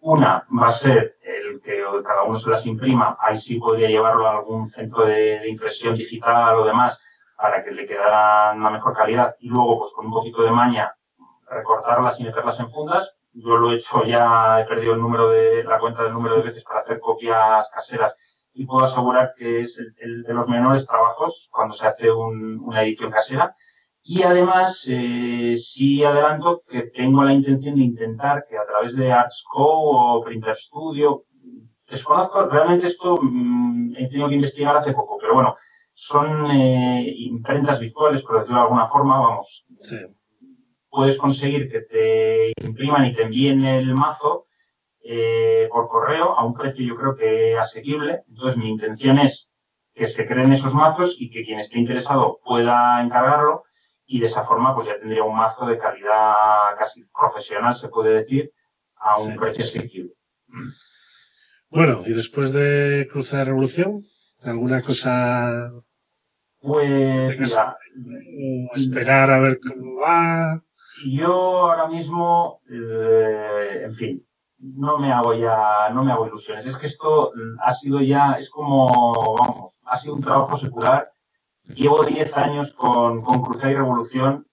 Una va a ser el que cada uno se las imprima, ahí sí podría llevarlo a algún centro de impresión digital o demás para que le quedara una mejor calidad y luego pues con un poquito de maña recortarlas y meterlas en fundas. Yo lo he hecho ya, he perdido la cuenta del número de veces para hacer copias caseras y puedo asegurar que es el de los menores trabajos cuando se hace una edición casera. Y además, sí adelanto que tengo la intención de intentar que a través de ArtsCo o Printer Studio, desconozco, realmente esto he tenido que investigar hace poco, pero bueno, son imprentas virtuales, por decirlo de alguna forma, vamos. Sí. Puedes conseguir que te impriman y te envíen el mazo por correo a un precio yo creo que asequible. Entonces mi intención es que se creen esos mazos y que quien esté interesado pueda encargarlo y de esa forma pues ya tendría un mazo de calidad casi profesional, se puede decir, a un precio asequible. Bueno, y después de Cruzada Revolución, ¿alguna cosa? Pues mira, esperar a ver cómo va. Yo ahora mismo, en fin, no me hago ilusiones. Es que esto ha sido ya, es como, vamos, ha sido un trabajo secular. Llevo 10 años con Cruzada y Revolución.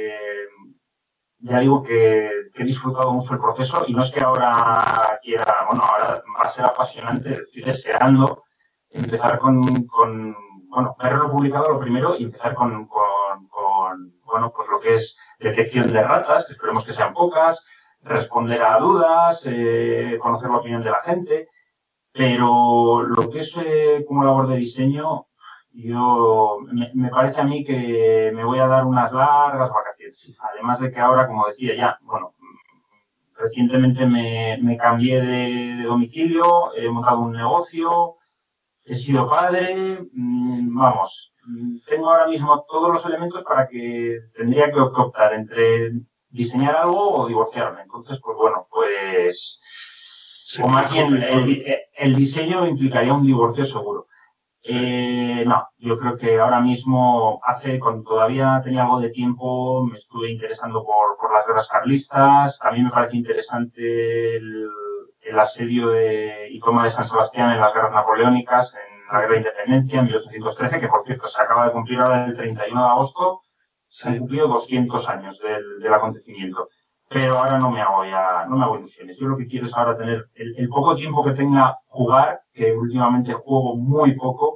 Ya digo que he disfrutado mucho el proceso y no es que ahora quiera, bueno, ahora va a ser apasionante, estoy deseando empezar bueno, haberlo publicado lo primero y empezar bueno, pues lo que es detección de ratas, que esperemos que sean pocas, responder a dudas, conocer la opinión de la gente, pero lo que es como labor de diseño, me parece a mí que me voy a dar unas largas vacaciones. Además de que ahora, como decía ya, bueno, recientemente me cambié de domicilio, he montado un negocio, he sido padre, vamos, tengo ahora mismo todos los elementos para que tendría que optar entre diseñar algo o divorciarme. Entonces, pues bueno, pues, o más bien, el diseño implicaría un divorcio seguro. Sí. No, yo creo que ahora mismo, cuando todavía tenía algo de tiempo, me estuve interesando por las guerras carlistas. También me parece interesante el asedio y toma de San Sebastián en las guerras napoleónicas, en la guerra de independencia en 1813, que por cierto se acaba de cumplir ahora el 31 de agosto. Se han cumplido 200 años del acontecimiento. Pero ahora no me hago ilusiones. Yo lo que quiero es ahora tener el poco tiempo que tenga jugar, que últimamente juego muy poco,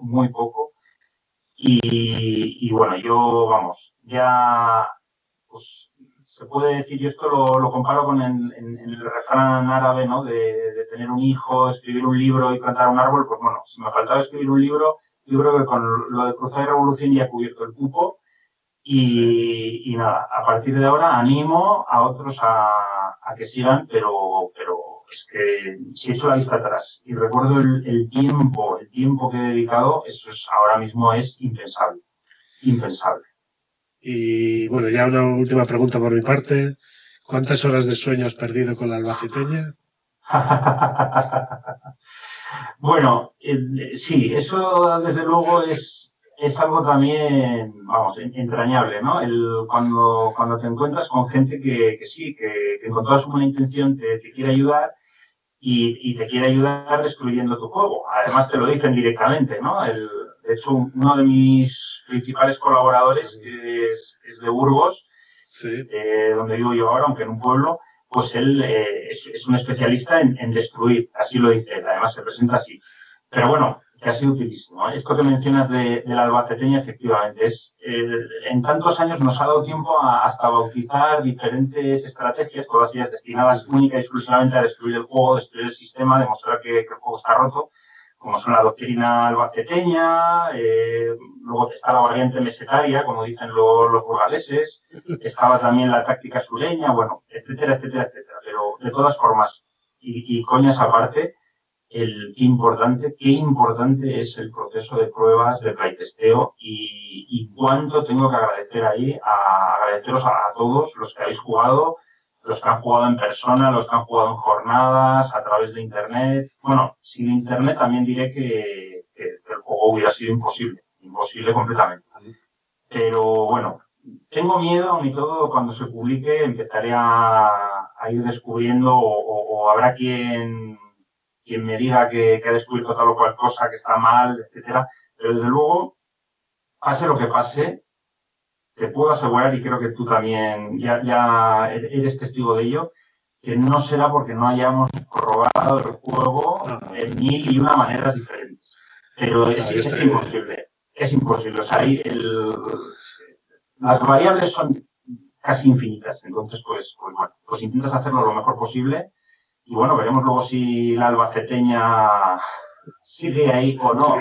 y bueno, yo, vamos, ya, pues, se puede decir, yo esto lo comparo con en el refrán árabe, ¿no? De tener un hijo, escribir un libro y plantar un árbol, pues bueno, si me faltaba escribir un libro, yo creo que con lo de Cruzada y Revolución ya he cubierto el cupo. Y nada, a partir de ahora animo a otros a que sigan, pero es que si echo la vista atrás y recuerdo el tiempo que he dedicado, eso ahora mismo es impensable. Y bueno, ya una última pregunta por mi parte. ¿Cuántas horas de sueño has perdido con la albaceteña? Bueno, sí, eso desde luego es algo también, vamos, entrañable, ¿no? Cuando te encuentras con gente que sí, que con toda su buena intención te quiere ayudar y te quiere ayudar destruyendo tu juego. Además te lo dicen directamente, ¿no? De hecho, uno de mis principales colaboradores es de Burgos, sí. Donde vivo yo ahora, aunque en un pueblo, pues él es un especialista en destruir, así lo dice él, además se presenta así. Pero bueno, que ha sido utilísimo. Esto que mencionas de la albaceteña, efectivamente, en tantos años nos ha dado tiempo hasta bautizar diferentes estrategias, todas ellas destinadas única y exclusivamente a destruir el juego, destruir el sistema, demostrar que el juego está roto, como son la doctrina albaceteña, luego está la variante mesetaria, como dicen los burgaleses, estaba también la táctica sureña, bueno, etcétera. Pero de todas formas, y coñas aparte, qué importante es el proceso de pruebas, de playtesteo y cuánto tengo que agradeceros a todos los que habéis jugado, los que han jugado en persona, los que han jugado en jornadas, a través de internet. Bueno, sin internet también diré que el juego hubiera sido imposible completamente. Pero bueno, tengo miedo, aun y todo, cuando se publique empezaré a ir descubriendo o o habrá quien me diga que ha descubierto tal o cual cosa, que está mal, etcétera. Pero desde luego, pase lo que pase, te puedo asegurar, y creo que tú también ya eres testigo de ello, que no será porque no hayamos probado el juego en 1001 maneras diferentes. Pero es imposible. Es imposible. O sea, ahí las variables son casi infinitas. Entonces, pues bueno, pues intentas hacerlo lo mejor posible. Y bueno, veremos luego si la albaceteña sigue ahí o no.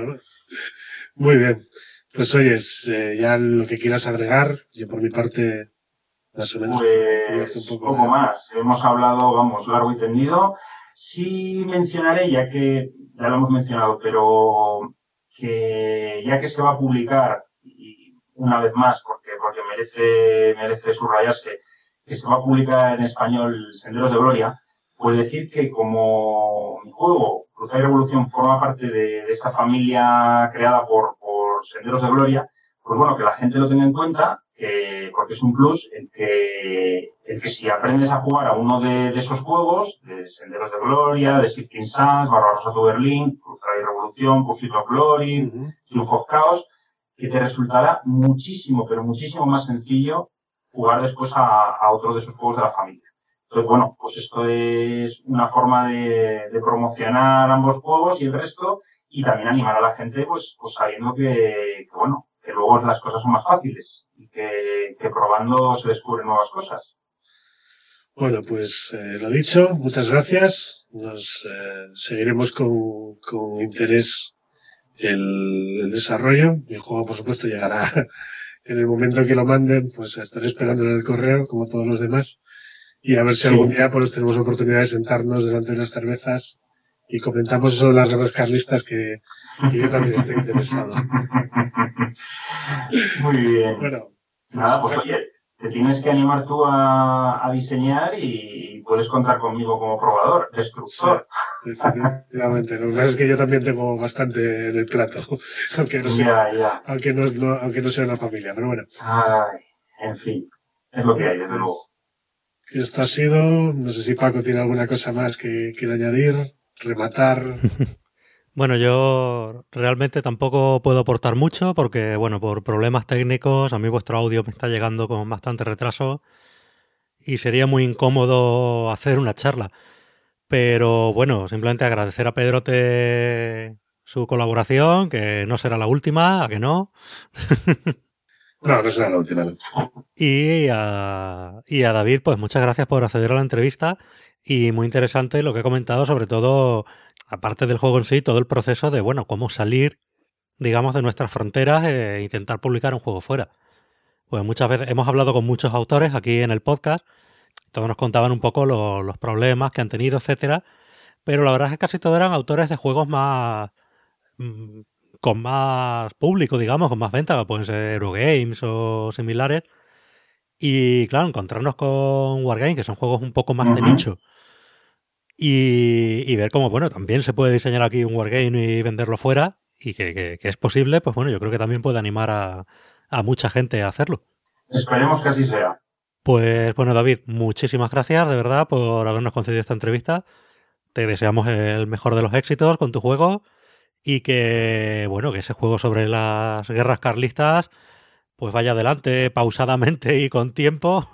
Muy bien. Pues oyes, ya lo que quieras agregar, yo por mi parte, más o menos. Pues un poco más. Hemos hablado, vamos, largo y tendido. Sí mencionaré, ya que ya lo hemos mencionado, pero que ya que se va a publicar, y una vez más, porque merece subrayarse, que se va a publicar en español Senderos de Gloria, pues decir que como mi juego, Cruzada y Revolución, forma parte de esa familia creada por Senderos de Gloria, pues bueno, que la gente lo tenga en cuenta, porque es un plus el que si aprendes a jugar a uno de esos juegos, de Senderos de Gloria, de Shifting Sands, Barbarossa to Berlin, Cruzada y Revolución, Pursuit of Glory, Triumph of Chaos, que te resultará muchísimo, pero muchísimo más sencillo jugar después a otro de esos juegos de la familia. Entonces, bueno, pues esto es una forma de promocionar ambos juegos y el resto, y también animar a la gente, pues sabiendo que luego las cosas son más fáciles y que probando se descubren nuevas cosas. Bueno, pues lo dicho, muchas gracias. Nos seguiremos con interés el desarrollo. Mi juego, por supuesto, llegará en el momento que lo manden, pues estaré esperando en el correo, como todos los demás. Y a ver si algún día pues tenemos oportunidad de sentarnos delante de unas cervezas y comentamos eso de las guerras carlistas que yo también estoy interesado. Muy bien. Bueno, nada, pues oye, te tienes que animar tú a diseñar y puedes contar conmigo como probador, destructor. Sí, efectivamente. Lo que pasa es que yo también tengo bastante en el plato, aunque no sea, aunque no sea una familia, pero bueno. Ay, en fin, es lo que hay, desde luego. Esto ha sido, no sé si Paco tiene alguna cosa más que quiera añadir, rematar. Bueno, yo realmente tampoco puedo aportar mucho porque, bueno, por problemas técnicos a mí vuestro audio me está llegando con bastante retraso y sería muy incómodo hacer una charla. Pero bueno, simplemente agradecer a Pedrote su colaboración, que no será la última, ¿a que no? No será la última. Y a David, pues muchas gracias por acceder a la entrevista y muy interesante lo que he comentado, sobre todo, aparte del juego en sí, todo el proceso de, bueno, cómo salir, digamos, de nuestras fronteras e intentar publicar un juego fuera. Pues muchas veces hemos hablado con muchos autores aquí en el podcast, todos nos contaban un poco los problemas que han tenido, etcétera, pero la verdad es que casi todos eran autores de juegos más con más público, digamos, con más venta, pueden ser Eurogames o similares. Y claro, encontrarnos con Wargame, que son juegos un poco más de nicho, y ver cómo, bueno, también se puede diseñar aquí un Wargame y venderlo fuera, y que es posible, pues bueno, yo creo que también puede animar a mucha gente a hacerlo. Esperemos que así sea. Pues bueno, David, muchísimas gracias de verdad por habernos concedido esta entrevista. Te deseamos el mejor de los éxitos con tu juego y que, bueno, que ese juego sobre las guerras carlistas pues vaya adelante pausadamente y con tiempo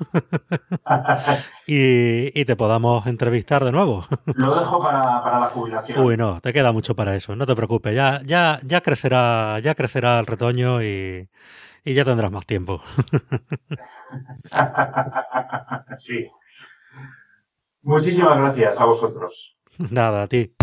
y te podamos entrevistar de nuevo. Lo dejo para la jubilación. Uy, no, te queda mucho para eso, no te preocupes, ya crecerá el retoño y ya tendrás más tiempo. Sí. Muchísimas gracias a vosotros. Nada, a ti.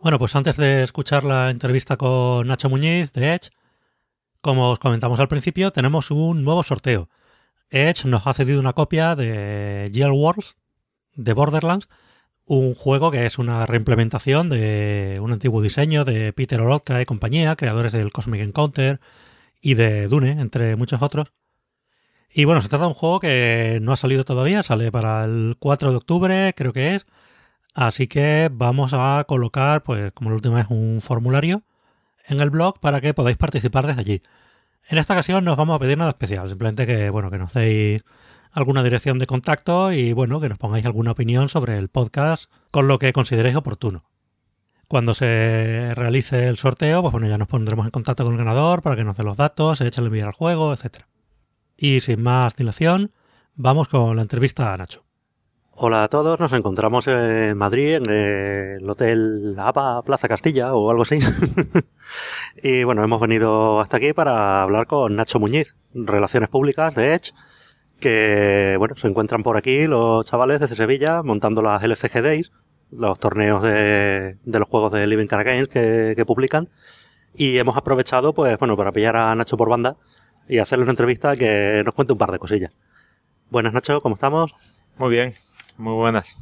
Bueno, pues antes de escuchar la entrevista con Nacho Muñiz de Edge, como os comentamos al principio, tenemos un nuevo sorteo. Edge nos ha cedido una copia de Guild Wars de Borderlands, un juego que es una reimplementación de un antiguo diseño de Peter Olotka y compañía, creadores del Cosmic Encounter y de Dune, entre muchos otros. Y bueno, se trata de un juego que no ha salido todavía, sale para el 4 de octubre, creo que es. Así que vamos a colocar, pues como la última vez, un formulario en el blog para que podáis participar desde allí. En esta ocasión no os vamos a pedir nada especial, simplemente que, bueno, que nos deis alguna dirección de contacto y, bueno, que nos pongáis alguna opinión sobre el podcast con lo que consideréis oportuno. Cuando se realice el sorteo, pues bueno, ya nos pondremos en contacto con el ganador para que nos dé los datos, se eche el envío al juego, etc. Y sin más dilación, vamos con la entrevista a Nacho. Hola a todos, nos encontramos en Madrid, en el Hotel APA Plaza Castilla o algo así. Y bueno, hemos venido hasta aquí para hablar con Nacho Muñiz, Relaciones Públicas de Edge, que bueno, se encuentran por aquí los chavales desde Sevilla montando las LCG Days, los torneos de los juegos de Living Card Games que publican, y hemos aprovechado pues bueno para pillar a Nacho por banda y hacerle una entrevista que nos cuente un par de cosillas. Buenas, Nacho, ¿cómo estamos? Muy bien, muy buenas.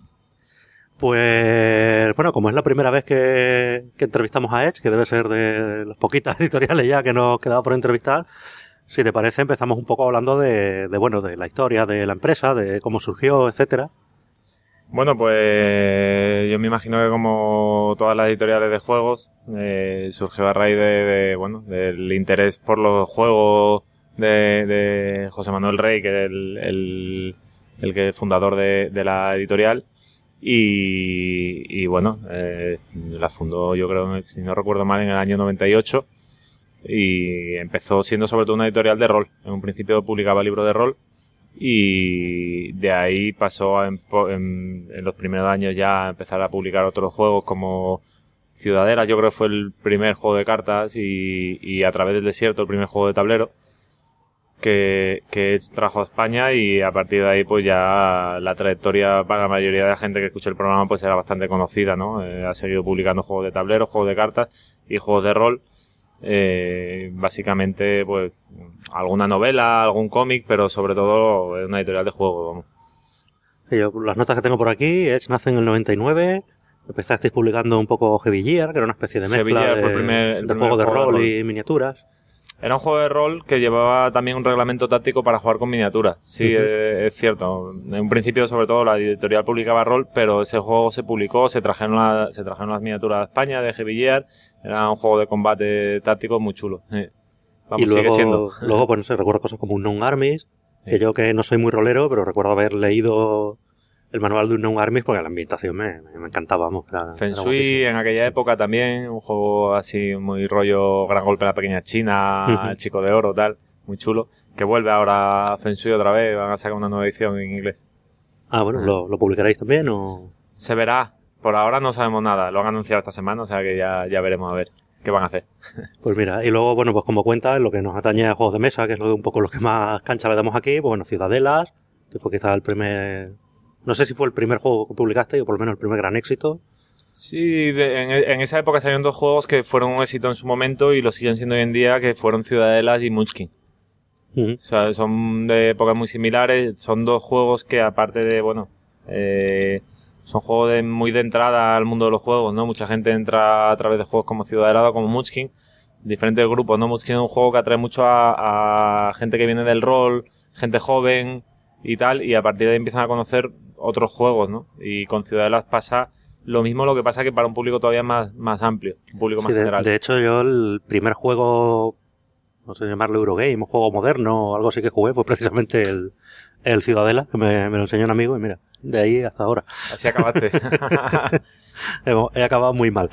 Pues bueno, como es la primera vez que entrevistamos a Edge, que debe ser de las poquitas editoriales ya que nos quedaba por entrevistar, si te parece empezamos un poco hablando de la historia de la empresa, de cómo surgió, etcétera. Bueno, pues yo me imagino que como todas las editoriales de juegos, surgió a raíz del interés por los juegos de José Manuel Rey, que es el que es fundador de la editorial. Y bueno, la fundó, yo creo, si no recuerdo mal, en el año 98. Y empezó siendo sobre todo una editorial de rol. En un principio publicaba libros de rol. Y de ahí pasó en los primeros años ya a empezar a publicar otros juegos como Ciudadela. Yo creo que fue el primer juego de cartas y A través del desierto, el primer juego de tablero que trajo a España, y a partir de ahí pues ya la trayectoria para la mayoría de la gente que escucha el programa pues era bastante conocida, ¿no? Ha seguido publicando juegos de tablero, juegos de cartas y juegos de rol. Básicamente pues alguna novela, algún cómic, pero sobre todo es una editorial de juegos, vamos. Sí, yo, las notas que tengo por aquí, Edge nace en el 99, empezasteis publicando un poco Heavy Gear, que era una especie de mezcla de juego de rol y miniaturas. Era un juego de rol que llevaba también un reglamento táctico para jugar con miniaturas. Sí, es cierto. En un principio, sobre todo, la editorial publicaba rol, pero ese juego se publicó, se trajeron las miniaturas a España de Heavy Gear. Era un juego de combate táctico muy chulo. Vamos, y luego pues no sé, recuerdo cosas como Unknown Armies, que yo que no soy muy rolero, pero recuerdo haber leído el manual de Unknown Armies porque la ambientación me encantaba, vamos. Feng Shui en aquella época también, un juego así muy rollo Gran Golpe en la Pequeña China, El Chico de Oro, tal, muy chulo, que vuelve ahora Feng Shui otra vez, van a sacar una nueva edición en inglés. Ah, bueno, ¿lo publicaréis también o...? Se verá, por ahora no sabemos nada, lo han anunciado esta semana, o sea que ya veremos a ver qué van a hacer. Pues mira, y luego, bueno, pues como cuenta, en lo que nos atañe a juegos de mesa, que es un poco lo que más cancha le damos aquí, pues bueno, Ciudadelas, que fue quizás el primer... No sé si fue el primer juego que publicaste o por lo menos el primer gran éxito. Sí, en esa época salieron dos juegos que fueron un éxito en su momento y lo siguen siendo hoy en día, que fueron Ciudadelas y Munchkin. O sea, son de épocas muy similares, son dos juegos que aparte de, son juegos muy de entrada al mundo de los juegos, ¿no? Mucha gente entra a través de juegos como Ciudadela o como Munchkin, diferentes grupos, ¿no? Munchkin es un juego que atrae mucho a gente que viene del rol, gente joven y tal, y a partir de ahí empiezan a conocer otros juegos, ¿no? Y con Ciudadelas pasa lo mismo, lo que pasa que para un público todavía más amplio, un público más general. De hecho, yo el primer juego, no sé llamarlo Eurogame, un juego moderno o algo así que jugué, fue precisamente el Ciudadela, que me lo enseñó un amigo, y mira, de ahí hasta ahora. Así acabaste. He acabado muy mal.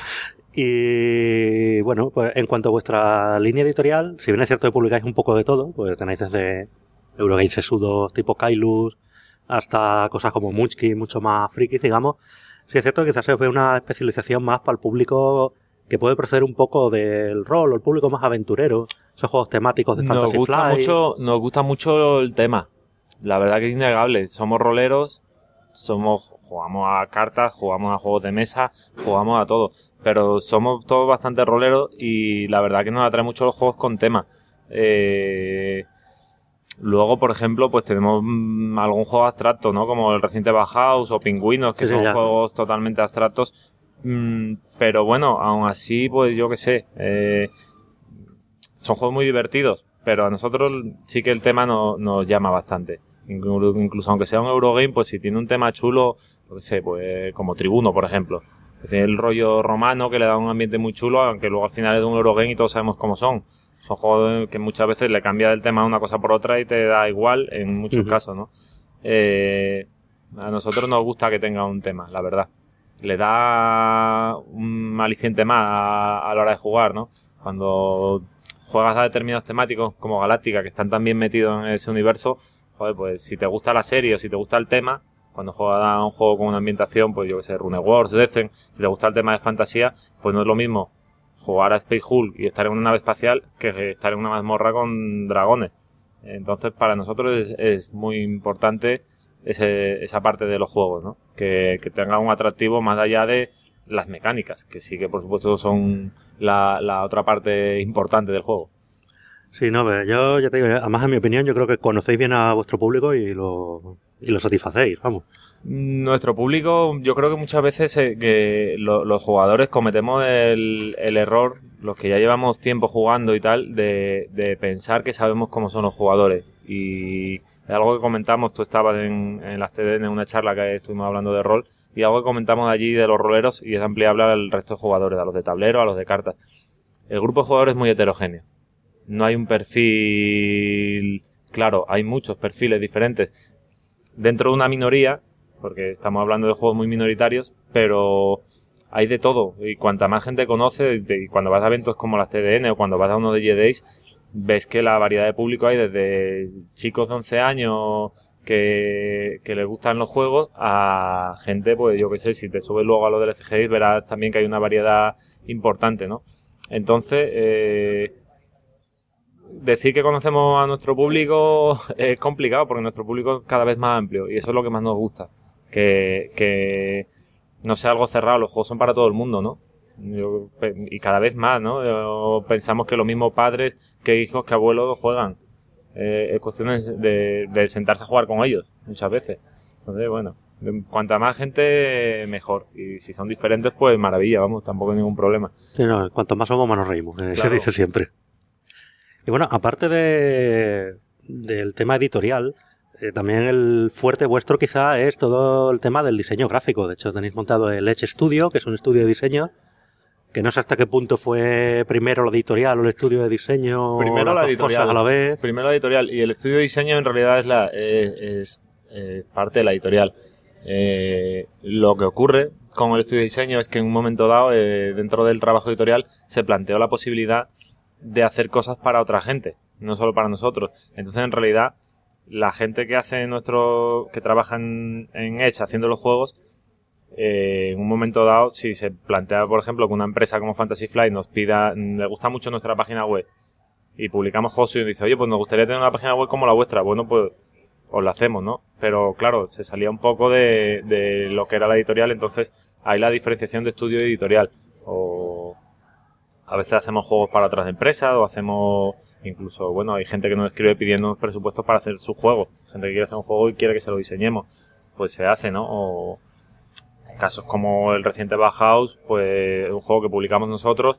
Y bueno, pues en cuanto a vuestra línea editorial, si bien es cierto que publicáis un poco de todo, pues tenéis desde Eurogame sesudos tipo Kailus hasta cosas como Munchkin, mucho más frikis, digamos. Sí es cierto que quizás se ve una especialización más para el público que puede proceder un poco del rol, o el público más aventurero, esos juegos temáticos de Fantasy Flight. Nos gusta mucho el tema. La verdad que es innegable. Somos roleros, somos jugamos a cartas, jugamos a juegos de mesa, jugamos a todo. Pero somos todos bastante roleros y la verdad que nos atrae mucho los juegos con tema. Luego, por ejemplo, pues tenemos algún juego abstracto, ¿no? Como el Resident Evil House o Pingüinos, que son juegos totalmente abstractos. Pero bueno, aún así, pues yo qué sé, son juegos muy divertidos, pero a nosotros sí que el tema nos llama bastante. Incluso aunque sea un Eurogame, pues si tiene un tema chulo, yo qué sé, pues como Tribuno, por ejemplo. Que tiene el rollo romano que le da un ambiente muy chulo, aunque luego al final es de un Eurogame y todos sabemos cómo son. Son juegos que muchas veces le cambia del tema una cosa por otra y te da igual en muchos casos, ¿no? A nosotros nos gusta que tenga un tema, la verdad. Le da un aliciente más a la hora de jugar, ¿no? Cuando juegas a determinados temáticos como Galáctica, que están tan bien metidos en ese universo, joder, pues si te gusta la serie o si te gusta el tema, cuando juegas a un juego con una ambientación, pues yo que sé, Runewars, Descent, si te gusta el tema de fantasía, pues no es lo mismo jugar a Space Hulk y estar en una nave espacial que estar en una mazmorra con dragones. Entonces, para nosotros es muy importante esa parte de los juegos, ¿no? Que tenga un atractivo más allá de las mecánicas, que sí que por supuesto son la otra parte importante del juego. Sí, no, yo ya te digo, además en mi opinión yo creo que conocéis bien a vuestro público y lo satisfacéis, vamos. Nuestro público, yo creo que muchas veces que los jugadores cometemos el error, los que ya llevamos tiempo jugando y tal, de pensar que sabemos cómo son los jugadores. Y es algo que comentamos, tú estabas en las TDN en una charla que estuvimos hablando de rol, y algo que comentamos allí de los roleros, y es ampliable al resto de jugadores, a los de tablero, a los de cartas. El grupo de jugadores es muy heterogéneo. No hay un perfil claro, hay muchos perfiles diferentes dentro de una minoría, porque estamos hablando de juegos muy minoritarios, pero hay de todo, y cuanta más gente conoce, y cuando vas a eventos como las TDN o cuando vas a uno de G-Days, ves que la variedad de público hay desde chicos de 11 años que les gustan los juegos a gente, pues yo qué sé, si te subes luego a lo del FGI verás también que hay una variedad importante, ¿no? Entonces, decir que conocemos a nuestro público es complicado porque nuestro público es cada vez más amplio y eso es lo que más nos gusta, que no sea algo cerrado, los juegos son para todo el mundo, ¿no? Y cada vez más, ¿no? Pensamos que los mismos padres que hijos que abuelos juegan, es cuestión de sentarse a jugar con ellos muchas veces. Entonces, bueno, cuanta más gente mejor, y si son diferentes pues maravilla, vamos, tampoco hay ningún problema. Sí, no, cuanto más somos más nos reímos, claro. Se dice siempre. Y bueno, aparte del tema editorial, también el fuerte vuestro quizá es todo el tema del diseño gráfico. De hecho, tenéis montado el Edge Studio, que es un estudio de diseño, que no sé hasta qué punto fue primero la editorial o el estudio de diseño. Primero la editorial. A la vez. Primero la editorial, y el estudio de diseño en realidad es parte de la editorial. Lo que ocurre con el estudio de diseño es que en un momento dado, dentro del trabajo editorial, se planteó la posibilidad de hacer cosas para otra gente, no solo para nosotros. Entonces, en realidad, la gente que que trabaja en Edge haciendo los juegos, en un momento dado, si se plantea, por ejemplo, que una empresa como Fantasy Flight nos pida, le gusta mucho nuestra página web y publicamos juegos y nos dice, oye, pues nos gustaría tener una página web como la vuestra, bueno, pues os la hacemos, ¿no? Pero claro, se salía un poco de lo que era la editorial, entonces hay la diferenciación de estudio y editorial. O a veces hacemos juegos para otras empresas, o hacemos, incluso, bueno, hay gente que nos escribe pidiendo presupuestos para hacer su juego. Gente que quiere hacer un juego y quiere que se lo diseñemos. Pues se hace, ¿no? O casos como el reciente Bauhaus, pues un juego que publicamos nosotros,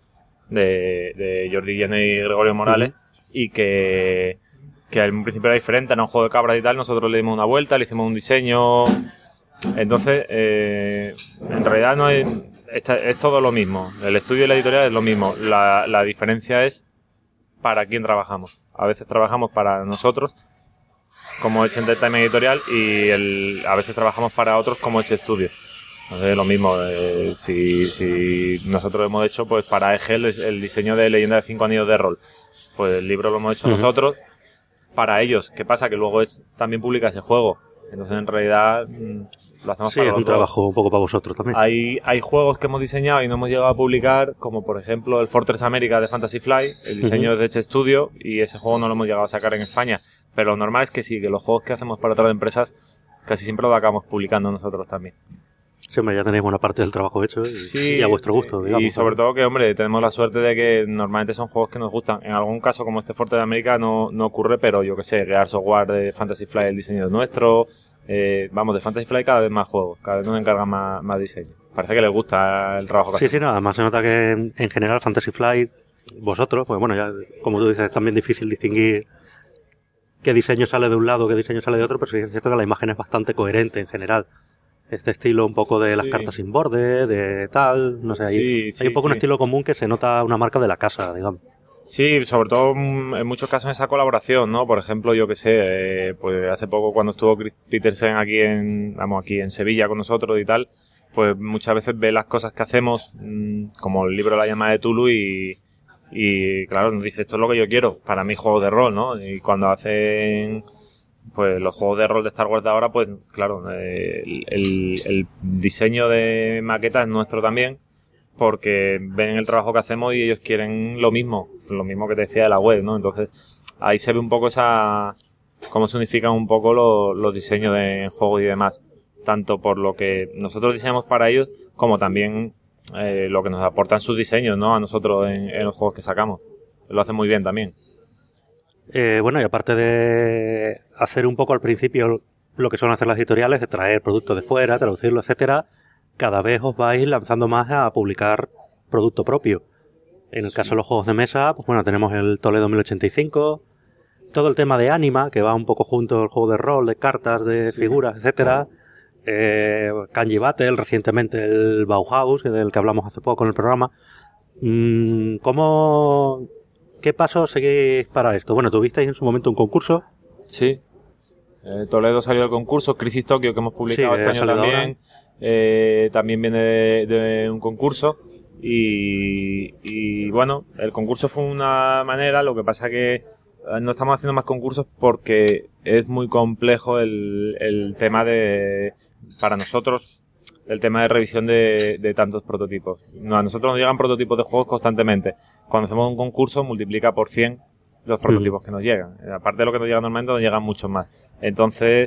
de Jordi Llene y Gregorio Morales, y que al principio era diferente, era un juego de cabras y tal, nosotros le dimos una vuelta, le hicimos un diseño. Entonces, en realidad no es todo lo mismo. El estudio y la editorial es lo mismo. La diferencia es para quién trabajamos. A veces trabajamos para nosotros, como Edge Entertainment Editorial, y a veces trabajamos para otros como Edge Studio. Entonces, lo mismo. Si nosotros hemos hecho, pues para EGEL el diseño de Leyenda de 5 Anillos de Rol. Pues el libro lo hemos hecho nosotros para ellos. ¿Qué pasa? Que luego Edge también publica ese juego. Entonces, en realidad, lo hacemos para es un trabajo un poco para vosotros también. Hay juegos que hemos diseñado y no hemos llegado a publicar, como por ejemplo el Fortress America de Fantasy Flight. El diseño es de Edge Studio y ese juego no lo hemos llegado a sacar en España. Pero lo normal es que sí, que los juegos que hacemos para otras empresas casi siempre lo acabamos publicando nosotros también. Sí, hombre, ya tenéis buena parte del trabajo hecho y a vuestro gusto, digamos. Y sobre todo que, hombre, tenemos la suerte de que normalmente son juegos que nos gustan. En algún caso, como este Forte de América, no ocurre, pero yo que sé, Gears of War de Fantasy Flight, el diseño es nuestro. Vamos, de Fantasy Flight cada vez más juegos, cada vez nos encargan más diseño. Parece que les gusta el trabajo que hacemos. Sí, nada más se nota que en general Fantasy Flight, vosotros, pues bueno, ya como tú dices, es también difícil distinguir qué diseño sale de un lado, qué diseño sale de otro, pero sí es cierto que la imagen es bastante coherente en general. Este estilo un poco de las cartas sin borde, de tal, no sé, hay un poco un estilo común que se nota una marca de la casa, digamos. Sí, sobre todo en muchos casos esa colaboración, ¿no? Por ejemplo, yo que sé, pues hace poco cuando estuvo Chris Petersen aquí en Sevilla con nosotros y tal, pues muchas veces ve las cosas que hacemos, como el libro La llama de Tulu y claro, nos dice, esto es lo que yo quiero para mi juego de rol, ¿no? Y cuando hacen pues los juegos de rol de Star Wars de ahora, pues claro, el diseño de maquetas es nuestro también, porque ven el trabajo que hacemos y ellos quieren lo mismo que te decía de la web, ¿no? Entonces ahí se ve un poco cómo se unifican un poco los diseños de juegos y demás, tanto por lo que nosotros diseñamos para ellos, como también lo que nos aportan sus diseños, ¿no? A nosotros en los juegos que sacamos. Lo hacen muy bien también. Bueno, y aparte de hacer un poco al principio lo que suelen hacer las editoriales, de traer productos de fuera, traducirlo, etcétera, cada vez os vais lanzando más a publicar producto propio. En el caso de los juegos de mesa, pues bueno, tenemos el Toledo 1085, todo el tema de Anima, que va un poco junto al juego de rol, de cartas, de figuras, etcétera. Kanji Battle, recientemente el Bauhaus, del que hablamos hace poco en el programa. ¿Qué pasos seguís para esto? Bueno, tuvisteis en su momento un concurso. Sí. Toledo salió del concurso, Crisis Tokyo, que hemos publicado este año también. También viene de un concurso. Y bueno, el concurso fue una manera, lo que pasa que no estamos haciendo más concursos porque es muy complejo el tema para nosotros, el tema de revisión de tantos prototipos. A nosotros nos llegan prototipos de juegos constantemente. Cuando hacemos un concurso, multiplica por 100 los prototipos que nos llegan. Aparte de lo que nos llega normalmente, nos llegan muchos más. Entonces,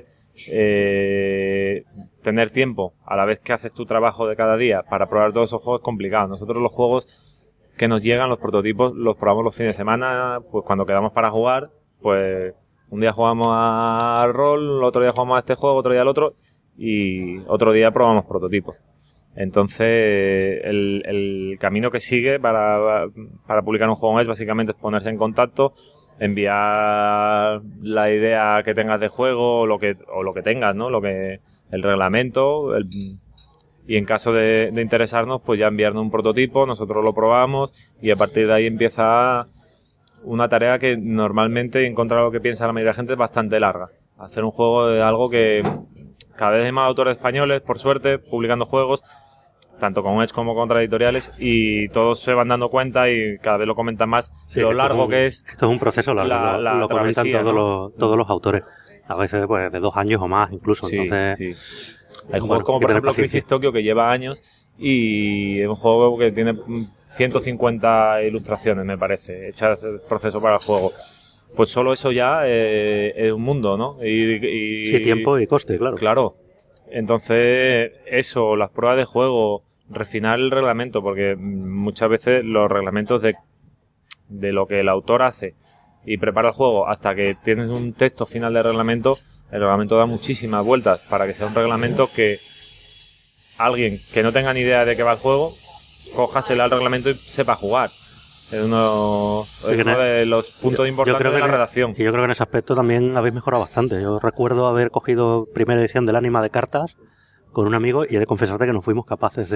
tener tiempo a la vez que haces tu trabajo de cada día para probar todos esos juegos es complicado. Nosotros los juegos que nos llegan, los prototipos, los probamos los fines de semana, pues cuando quedamos para jugar, pues un día jugamos a rol, otro día jugamos a este juego, otro día al otro, y otro día probamos prototipos. Entonces, el camino que sigue para publicar un juego es básicamente ponerse en contacto, enviar la idea que tengas de juego o lo que tengas, ¿no? El reglamento, y en caso de interesarnos, pues ya enviarnos un prototipo, nosotros lo probamos y a partir de ahí empieza una tarea que normalmente, en contra de lo que piensa la mayoría de la gente, es bastante larga. Hacer un juego es algo que cada vez hay más autores españoles, por suerte, publicando juegos, tanto con Edge como con otras editoriales, y todos se van dando cuenta y cada vez lo comentan más, lo largo que es. Esto es un proceso largo, lo comentan todos los autores, a veces pues de 2 años o más incluso. Sí, entonces sí. Hay juegos como por ejemplo Crisis Tokyo, que lleva años y es un juego que tiene 150 ilustraciones, me parece, hechas el proceso para el juego. Pues solo eso ya es un mundo, ¿no? Sí, tiempo y coste, claro. Claro. Entonces, eso, las pruebas de juego, refinar el reglamento, porque muchas veces los reglamentos de lo que el autor hace y prepara el juego hasta que tienes un texto final de reglamento, el reglamento da muchísimas vueltas para que sea un reglamento que alguien que no tenga ni idea de qué va el juego, cójasela al reglamento y sepa jugar. Es uno de los puntos importantes de la redacción. Y yo creo que en ese aspecto también habéis mejorado bastante. Yo recuerdo haber cogido primera edición del Anima de cartas con un amigo y he de confesarte que no fuimos capaces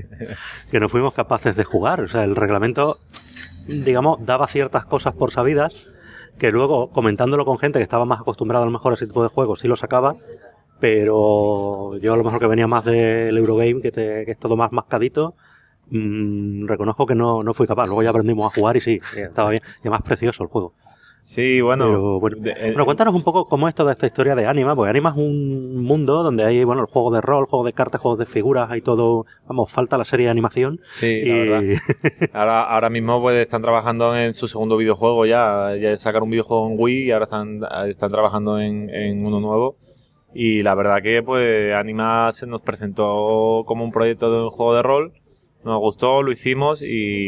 de jugar. O sea, el reglamento, digamos, daba ciertas cosas por sabidas que luego, comentándolo con gente que estaba más acostumbrada a lo mejor a ese tipo de juegos, sí lo sacaba, pero yo a lo mejor que venía más del Eurogame, que es todo más mascadito, reconozco que no fui capaz. Luego ya aprendimos a jugar y sí, estaba bien. Y además precioso el juego. Sí, bueno. Pero, bueno, cuéntanos un poco cómo es toda esta historia de Anima, porque Anima es un mundo donde hay, bueno, el juego de rol, juego de cartas, juegos de figuras, hay todo, vamos, falta la serie de animación. Sí, la verdad. Ahora mismo pues están trabajando en su segundo videojuego ya sacaron un videojuego en Wii y ahora están trabajando en uno nuevo. Y la verdad que pues Anima se nos presentó como un proyecto de un juego de rol, nos gustó, lo hicimos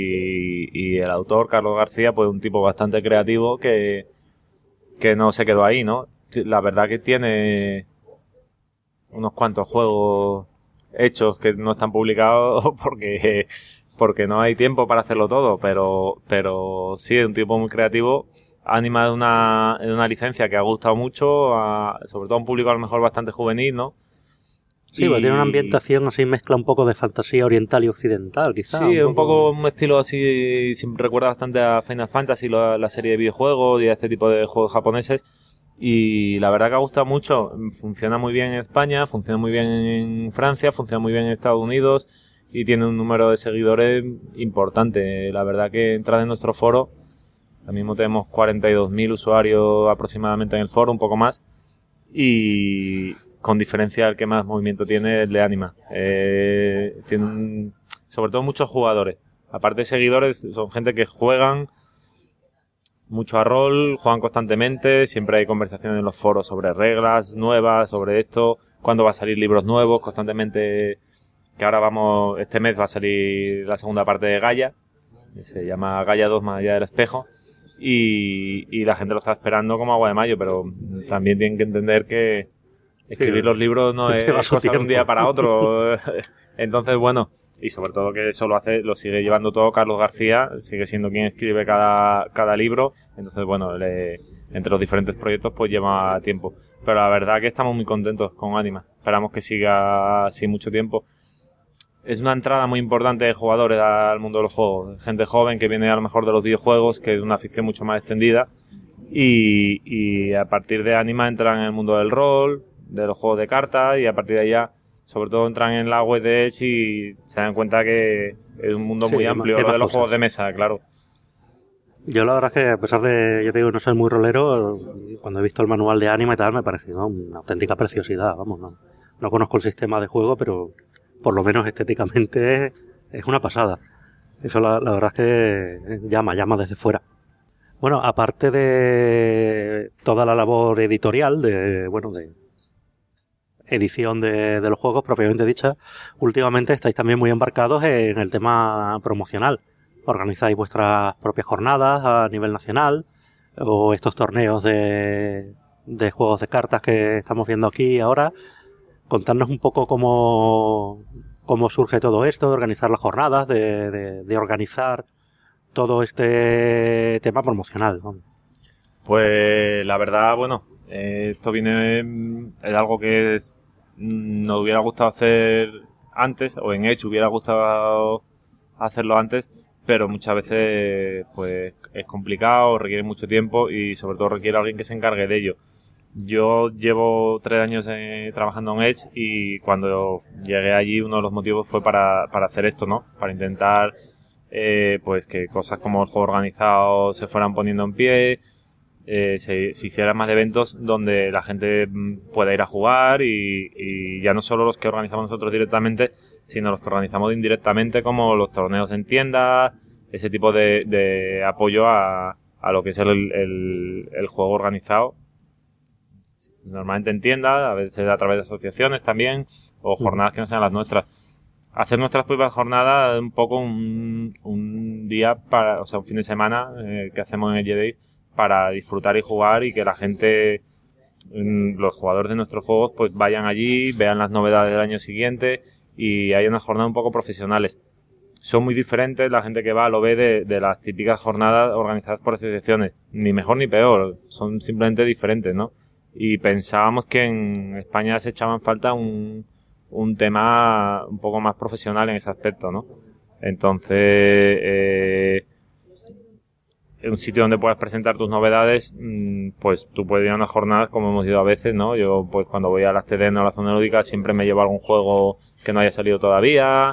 y el autor, Carlos García, pues un tipo bastante creativo que no se quedó ahí, ¿no? La verdad que tiene unos cuantos juegos hechos que no están publicados porque no hay tiempo para hacerlo todo, pero sí, es un tipo muy creativo. Anima es una licencia que ha gustado mucho, sobre todo a un público a lo mejor bastante juvenil, ¿no? Sí, porque tiene una ambientación así, mezcla un poco de fantasía oriental y occidental, quizás. Sí, es un poco un estilo así, recuerda bastante a Final Fantasy, la serie de videojuegos y a este tipo de juegos japoneses. Y la verdad que ha gustado mucho, funciona muy bien en España, funciona muy bien en Francia, funciona muy bien en Estados Unidos y tiene un número de seguidores importante. La verdad que entras en nuestro foro. Ahora mismo tenemos 42.000 usuarios aproximadamente en el foro, un poco más. Y con diferencia el que más movimiento tiene es el de Anima. Tiene sobre todo muchos jugadores. Aparte de seguidores, son gente que juegan mucho a rol, juegan constantemente. Siempre hay conversaciones en los foros sobre reglas nuevas, sobre esto, cuándo va a salir libros nuevos, constantemente. Que ahora este mes va a salir la segunda parte de Gaia. Se llama Gaia 2 más allá del espejo. Y la gente lo está esperando como agua de mayo, pero también tienen que entender que escribir los libros no es cosa de un día para otro. Entonces, bueno, y sobre todo que eso lo sigue llevando todo Carlos García, sigue siendo quien escribe cada libro. Entonces, bueno, entre los diferentes proyectos pues lleva tiempo. Pero la verdad que estamos muy contentos con Anima. Esperamos que siga así mucho tiempo. Es una entrada muy importante de jugadores al mundo de los juegos. Gente joven que viene a lo mejor de los videojuegos, que es una afición mucho más extendida. Y a partir de Anima entran en el mundo del rol, de los juegos de cartas, y a partir de ahí ya, sobre todo entran en la web de Edge y se dan cuenta que es un mundo muy amplio, lo de los juegos de mesa, claro. Yo la verdad es que a pesar de, yo te digo, no ser muy rolero, cuando he visto el manual de Anima y tal, me ha parecido una auténtica preciosidad, vamos, no conozco el sistema de juego, pero por lo menos estéticamente es una pasada. Eso la verdad es que llama desde fuera. Bueno, aparte de toda la labor editorial de edición de los juegos propiamente dicha, últimamente estáis también muy embarcados en el tema promocional. Organizáis vuestras propias jornadas a nivel nacional o estos torneos de juegos de cartas que estamos viendo aquí ahora. Contarnos un poco cómo surge todo esto, de organizar las jornadas, de organizar todo este tema promocional, ¿no? Pues la verdad, bueno, esto es algo que nos hubiera gustado hacer antes, o en Edge hubiera gustado hacerlo antes, pero muchas veces pues es complicado, requiere mucho tiempo y sobre todo requiere alguien que se encargue de ello. Yo llevo 3 años trabajando en Edge y cuando llegué allí uno de los motivos fue para hacer esto, ¿no? Para intentar pues que cosas como el juego organizado se fueran poniendo en pie, se hicieran más eventos donde la gente pueda ir a jugar y ya no solo los que organizamos nosotros directamente, sino los que organizamos indirectamente, como los torneos en tiendas, ese tipo de apoyo a lo que es el juego organizado. Normalmente en tiendas, a veces a través de asociaciones también, o jornadas que no sean las nuestras. Hacer nuestras propias jornadas un poco un día, un fin de semana que hacemos en el Jedi para disfrutar y jugar y que la gente, los jugadores de nuestros juegos, pues vayan allí, vean las novedades del año siguiente y hay unas jornadas un poco profesionales. Son muy diferentes, la gente que va lo ve de las típicas jornadas organizadas por asociaciones. Ni mejor ni peor, son simplemente diferentes, ¿no? Y pensábamos que en España se echaba en falta un tema un poco más profesional en ese aspecto, ¿no? Entonces, un sitio donde puedas presentar tus novedades, pues tú puedes ir a unas jornadas como hemos ido a veces, ¿no? Yo pues cuando voy a las TDN o a la zona lúdica siempre me llevo algún juego que no haya salido todavía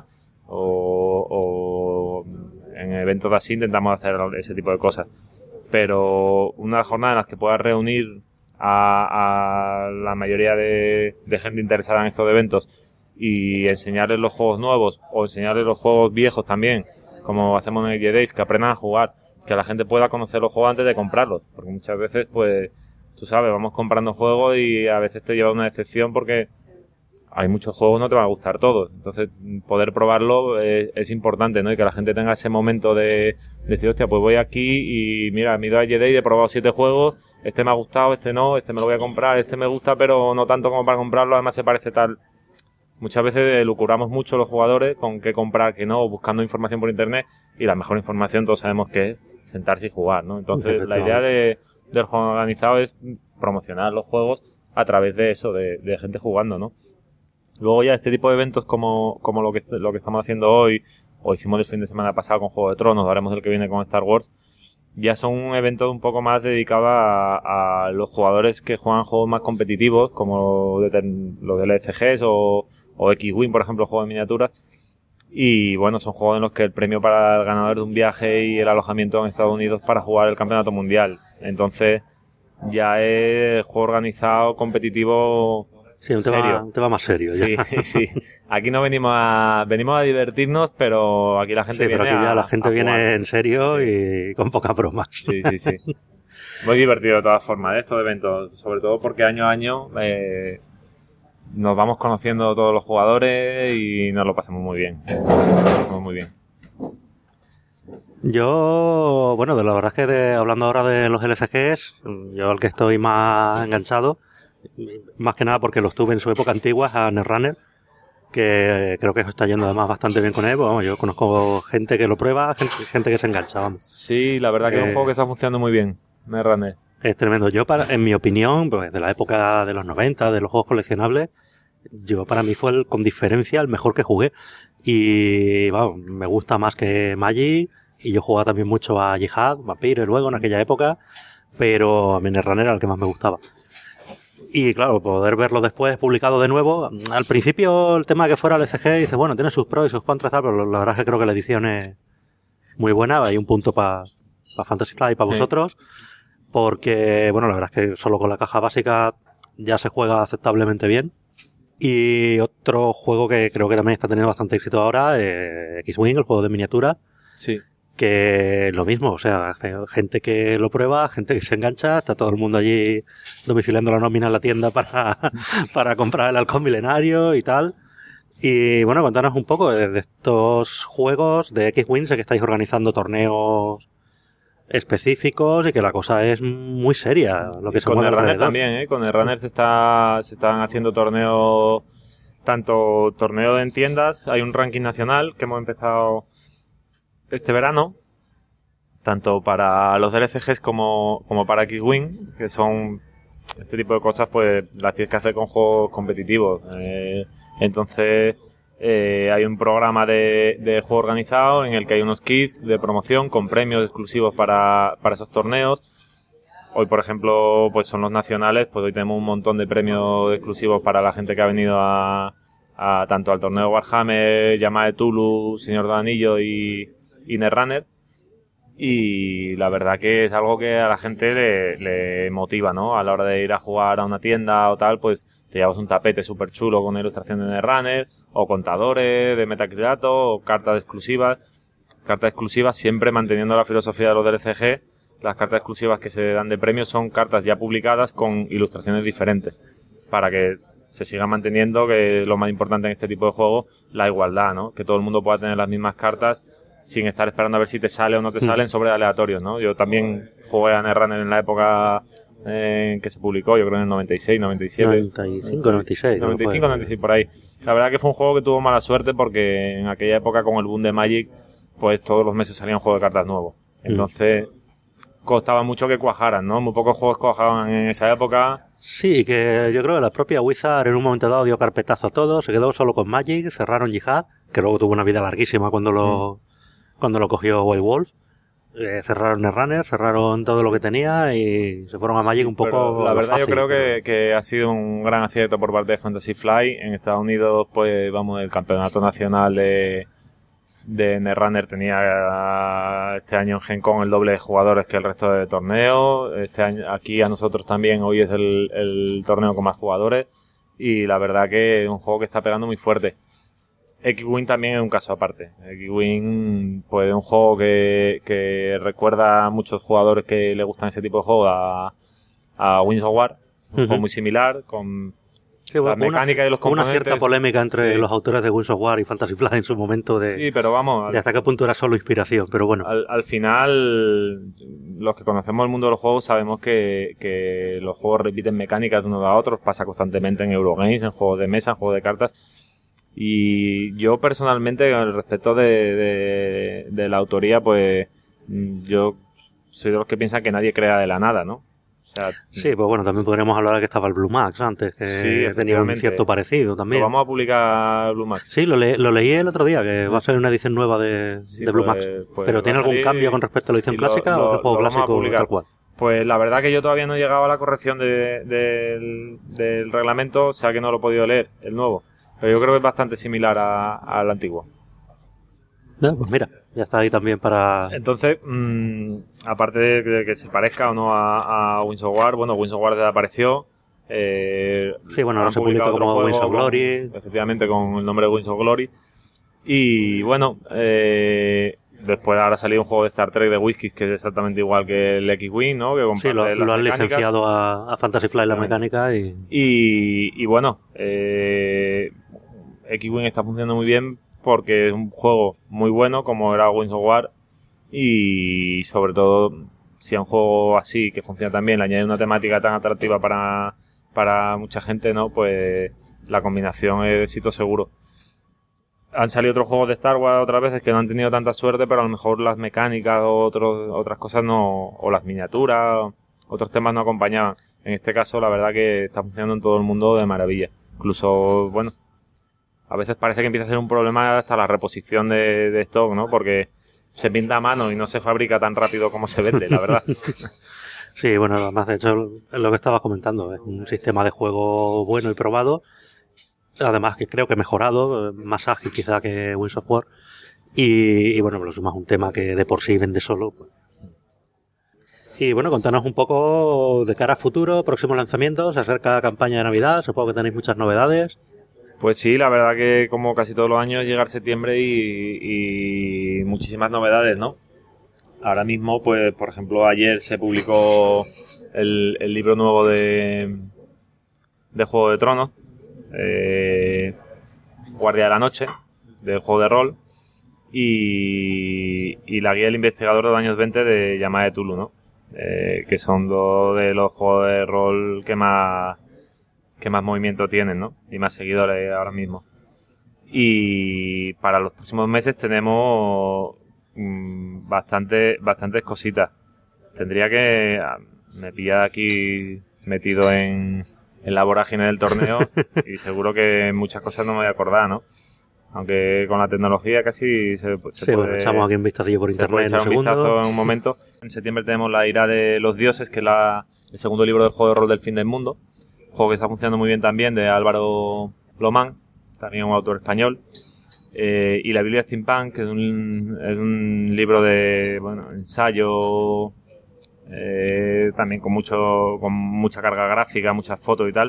o en eventos así intentamos hacer ese tipo de cosas. Pero una jornada en las que puedas reunir a la mayoría de gente interesada en estos eventos y enseñarles los juegos nuevos o enseñarles los juegos viejos también, como hacemos en el Jedi, que aprendan a jugar, que la gente pueda conocer los juegos antes de comprarlos, porque muchas veces pues tú sabes, vamos comprando juegos y a veces te lleva una decepción porque hay muchos juegos, no te van a gustar todos. Entonces, poder probarlo es importante, ¿no? Y que la gente tenga ese momento de decir, hostia, pues voy aquí y mira, me he ido a Jedi y he probado 7 juegos, este me ha gustado, este no, este me lo voy a comprar, este me gusta, pero no tanto como para comprarlo, además se parece tal. Muchas veces lucuramos mucho los jugadores con qué comprar, qué no, buscando información por internet, y la mejor información todos sabemos que es sentarse y jugar, ¿no? Entonces, la idea del juego organizado es promocionar los juegos a través de eso, de gente jugando, ¿no? Luego ya este tipo de eventos como lo que estamos haciendo hoy, o hicimos el fin de semana pasado con Juego de Tronos, haremos el que viene con Star Wars, ya son un evento un poco más dedicado a los jugadores que juegan juegos más competitivos, como los del LCGs o X-Wing, por ejemplo, juegos de miniaturas. Y bueno, son juegos en los que el premio para el ganador de un viaje y el alojamiento en Estados Unidos para jugar el campeonato mundial. Entonces ya es juego organizado, competitivo. Sí, un tema más serio. Sí, ya. Sí. Aquí no venimos a divertirnos, pero aquí la gente viene pero aquí ya la gente viene jugar. en serio Sí. y con pocas bromas. Sí. Muy divertido de todas formas, estos eventos, sobre todo porque año a año nos vamos conociendo todos los jugadores y nos lo pasamos muy bien. Yo, bueno, de la verdad es que hablando ahora de los LCGs, yo al que estoy más enganchado, más que nada porque los tuve en su época antigua, a Netrunner, que creo que está yendo además bastante bien con él. Pues, vamos, yo conozco gente que lo prueba, gente que se engancha, vamos. Sí, la verdad que es un juego que está funcionando muy bien, Netrunner. Es tremendo. Yo, en mi opinión, pues de la época de los 90, de los juegos coleccionables, para mí fue con diferencia el mejor que jugué. Y, vamos, me gusta más que Magic, y yo jugaba también mucho a Jihad, Vampire luego en aquella época, pero a mí Netrunner era el que más me gustaba. Y claro, poder verlo después publicado de nuevo. Al principio el tema que fuera el LCG, dice, bueno, tiene sus pros y sus contras, pero la verdad es que creo que la edición es muy buena. Hay un punto para Fantasy Flight y para vosotros, porque, bueno, la verdad es que solo con la caja básica ya se juega aceptablemente bien. Y otro juego que creo que también está teniendo bastante éxito ahora, X-Wing, el juego de miniatura. Sí. Que lo mismo, o sea, gente que lo prueba, gente que se engancha, está todo el mundo allí domiciliando la nómina en la tienda para comprar el halcón milenario y tal. Y bueno, contanos un poco de estos juegos de X-Wing, sé que estáis organizando torneos específicos y que la cosa es muy seria, lo que se mueve alrededor. Con el Runner también, con el Runner se están haciendo torneos, tanto torneo en tiendas, hay un ranking nacional que hemos empezado este verano, tanto para los DLCGs como para X-Wing, que son este tipo de cosas, pues las tienes que hacer con juegos competitivos. Entonces hay un programa de juego organizado en el que hay unos kits de promoción con premios exclusivos para esos torneos. Hoy, por ejemplo, pues son los nacionales, pues hoy tenemos un montón de premios exclusivos para la gente que ha venido tanto al torneo Warhammer, Llama de Tulu, Señor del Anillo y Netrunner, y la verdad que es algo que a la gente le motiva, ¿no? A la hora de ir a jugar a una tienda o tal, pues te llevas un tapete súper chulo con ilustración de Netrunner, o contadores de metacrilato, o cartas exclusivas siempre manteniendo la filosofía de los DLCG. Las cartas exclusivas que se dan de premio son cartas ya publicadas con ilustraciones diferentes, para que se siga manteniendo, que es lo más importante en este tipo de juegos, la igualdad, ¿no? Que todo el mundo pueda tener las mismas cartas sin estar esperando a ver si te sale o no te salen sobre aleatorios, ¿no? Yo también jugué a Netrunner en la época en que se publicó, yo creo en el 96, 97. 95, 96. 95, 96, por ahí. La verdad que fue un juego que tuvo mala suerte porque en aquella época, con el boom de Magic, pues todos los meses salía un juego de cartas nuevo. Entonces, costaba mucho que cuajaran, ¿no? Muy pocos juegos cuajaban en esa época. Sí, que yo creo que la propia Wizard en un momento dado dio carpetazo a todo, se quedó solo con Magic, cerraron Jihad, que luego tuvo una vida larguísima cuando lo cogió White Wolf. Cerraron Netrunner, cerraron todo lo que tenía y se fueron a Magic un poco. La verdad fácil, yo creo que ha sido un gran acierto por parte de Fantasy Flight. En Estados Unidos, pues vamos, el campeonato nacional de Netrunner tenía este año en Gen Con el doble de jugadores que el resto de torneos. Este año aquí a nosotros también hoy es el torneo con más jugadores, y la verdad que es un juego que está pegando muy fuerte. X-Wing también es un caso aparte. X-Wing pues es un juego que recuerda a muchos jugadores que le gustan ese tipo de juegos a Wings of War, un juego muy similar, con la mecánica y los componentes. Una cierta polémica entre los autores de Wings of War y Fantasy Flight en su momento de... Sí, pero vamos... de hasta qué punto era solo inspiración, pero bueno. Al final, los que conocemos el mundo de los juegos sabemos que los juegos repiten mecánicas de unos a otros, pasa constantemente en Eurogames, en juegos de mesa, en juegos de cartas. Y yo personalmente, al respecto de la autoría, pues yo soy de los que piensan que nadie crea de la nada, ¿no? O sea, sí, pues bueno, también podríamos hablar de que estaba el Blue Max antes, que tenía un cierto parecido también. ¿Lo vamos a publicar Blue Max? Sí, lo leí el otro día, que va a ser una edición nueva de Blue Max. ¿Pero tiene algún cambio con respecto a la edición clásica o es el juego clásico tal cual? Pues la verdad que yo todavía no he llegado a la corrección del reglamento, o sea que no lo he podido leer, el nuevo. Pero yo creo que es bastante similar al antiguo. Pues mira, ya está ahí también para... Entonces, aparte de que se parezca o no a Wings of War, bueno, Wings of War desapareció. Sí, bueno, ahora se publica como Wings of Glory. Efectivamente, con el nombre de Wings of Glory. Y bueno, después ahora ha salido un juego de Star Trek de Whiskies que es exactamente igual que el X-Wing, ¿no? Que sí, lo han licenciado a Fantasy Flight la mecánica y bueno, X-Wing está funcionando muy bien porque es un juego muy bueno como era Wings of War y sobre todo si a un juego así que funciona tan bien le añade una temática tan atractiva para mucha gente, ¿no? Pues la combinación es éxito seguro. Han salido otros juegos de Star Wars otras veces que no han tenido tanta suerte, pero a lo mejor las mecánicas o otras cosas no, o las miniaturas, otros temas no acompañaban. En este caso la verdad que está funcionando en todo el mundo de maravilla. Incluso, bueno, a veces parece que empieza a ser un problema hasta la reposición de stock, ¿no? Porque se pinta a mano y no se fabrica tan rápido como se vende, la verdad. Sí, bueno, además de hecho es lo que estabas comentando, es un sistema de juego bueno y probado, además que creo que mejorado, más ágil quizá que Wings of War, y bueno, pero es más un tema que de por sí vende solo. Pues. Y bueno, contanos un poco de cara a futuro, próximos lanzamientos, se acerca la campaña de Navidad, supongo que tenéis muchas novedades. Pues sí, la verdad que como casi todos los años llegar septiembre y muchísimas novedades, ¿no? Ahora mismo, pues por ejemplo, ayer se publicó el libro nuevo de Juego de Tronos, Guardia de la Noche, del juego de rol, y la guía del investigador de los años 20 de Llamada de Tulu, ¿no? Que son dos de los juegos de rol que más movimiento tienen, ¿no? Y más seguidores ahora mismo. Y para los próximos meses tenemos bastantes cositas. Tendría que... Me pilla aquí metido en la vorágine del torneo y seguro que muchas cosas no me voy a acordar, ¿no? Aunque con la tecnología casi se puede... Bueno, echamos aquí un vistacillo por internet puede echar un vistazo en un momento. En septiembre tenemos La Ira de los Dioses, que es el segundo libro del juego de rol del fin del mundo. Juego que está funcionando muy bien también, de Álvaro Lomán, también un autor español. Y La Biblia Steampunk, que es un libro de ensayo, también con mucha carga gráfica, muchas fotos y tal,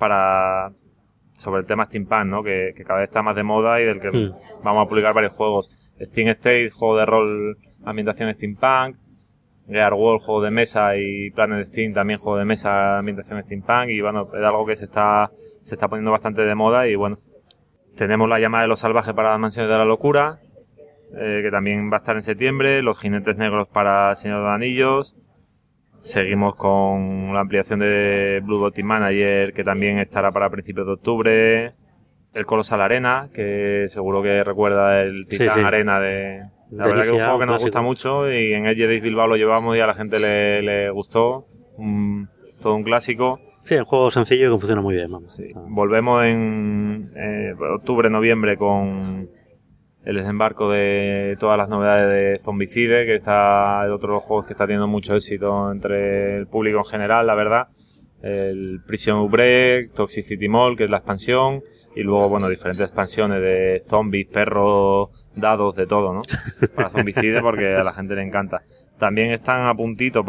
sobre el tema steampunk, ¿no? Que cada vez está más de moda y del que vamos a publicar varios juegos. Steam State, juego de rol, ambientación steampunk. Gear World, juego de mesa, y Planet Steam, también juego de mesa, ambientación steampunk, y bueno, es algo que se está poniendo bastante de moda. Y bueno, tenemos La Llamada de los Salvajes para las Mansiones de la Locura, que también va a estar en septiembre, Los Jinetes Negros para Señor de los Anillos. Seguimos con la ampliación de Blue Dot Team Manager, que también estará para principios de octubre. El Colossal Arena, que seguro que recuerda el Titán Arena de... La verdad que es un juego que nos gusta mucho y en Edge Days Bilbao lo llevamos y a la gente le gustó. Todo un clásico. Sí, un juego sencillo y que funciona muy bien. Vamos. Sí. Volvemos en octubre, noviembre con el desembarco de todas las novedades de Zombicide, que está de otros juegos que está teniendo mucho éxito entre el público en general, la verdad. El Prison Outbreak, Toxicity Mall, que es la expansión, y luego, bueno, diferentes expansiones de zombies, perros, dados, de todo, ¿no? Para Zombicide, porque a la gente le encanta. También están a puntito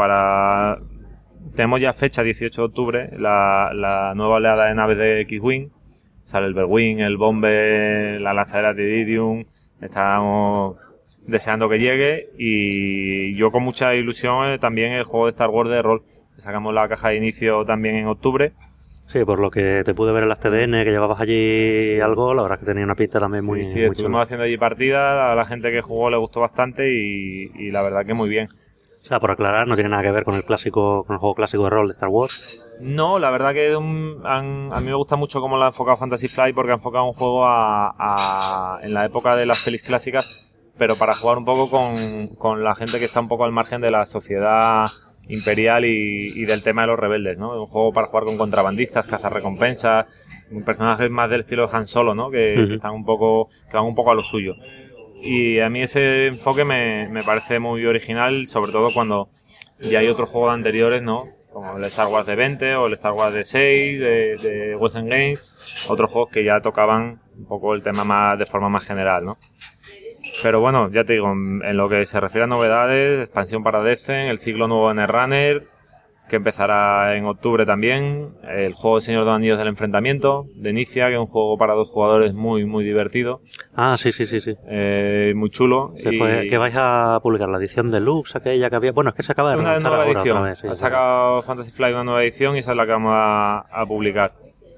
tenemos ya fecha, 18 de octubre, la nueva oleada de naves de X-Wing. Sale el Berwing, el Bomber, la lanzadera de Iridium. Estamos deseando que llegue, y yo con mucha ilusión también el juego de Star Wars de rol. Sacamos la caja de inicio también en octubre. Sí, por lo que te pude ver en las TDN, que llevabas allí algo, la verdad es que tenía una pinta también muy Sí, muy estuvimos chula. haciendo allí partida, a la gente que jugó le gustó bastante y la verdad que muy bien. O sea, por aclarar, no tiene nada que ver con el clásico, con el juego clásico de rol de Star Wars. No, la verdad que a mí me gusta mucho cómo lo ha enfocado Fantasy Flight, porque ha enfocado un juego en la época de las pelis clásicas, pero para jugar un poco con la gente que está un poco al margen de la sociedad imperial y del tema de los rebeldes, ¿no? Un juego para jugar con contrabandistas, cazarrecompensas, personajes más del estilo de Han Solo, ¿no? Que están que van un poco a lo suyo. Y a mí ese enfoque me parece muy original, sobre todo cuando ya hay otros juegos anteriores, ¿no? Como el Star Wars de 20 o el Star Wars de 6, de Western Games, otros juegos que ya tocaban un poco el tema de forma más general, ¿no? Pero bueno, ya te digo, en lo que se refiere a novedades, expansión para Descent, el ciclo nuevo de Netrunner, que empezará en octubre también, el juego de Señor de los Anillos del Enfrentamiento, de Inicia, que es un juego para 2 jugadores muy, muy divertido. Ah, sí. Muy chulo. Que vais a publicar la edición deluxe, aquella que había. Bueno, es que se acaba de una relanzar nueva ahora edición. otra vez. Sí, ha sacado Fantasy Flight una nueva edición y esa es la que vamos a publicar.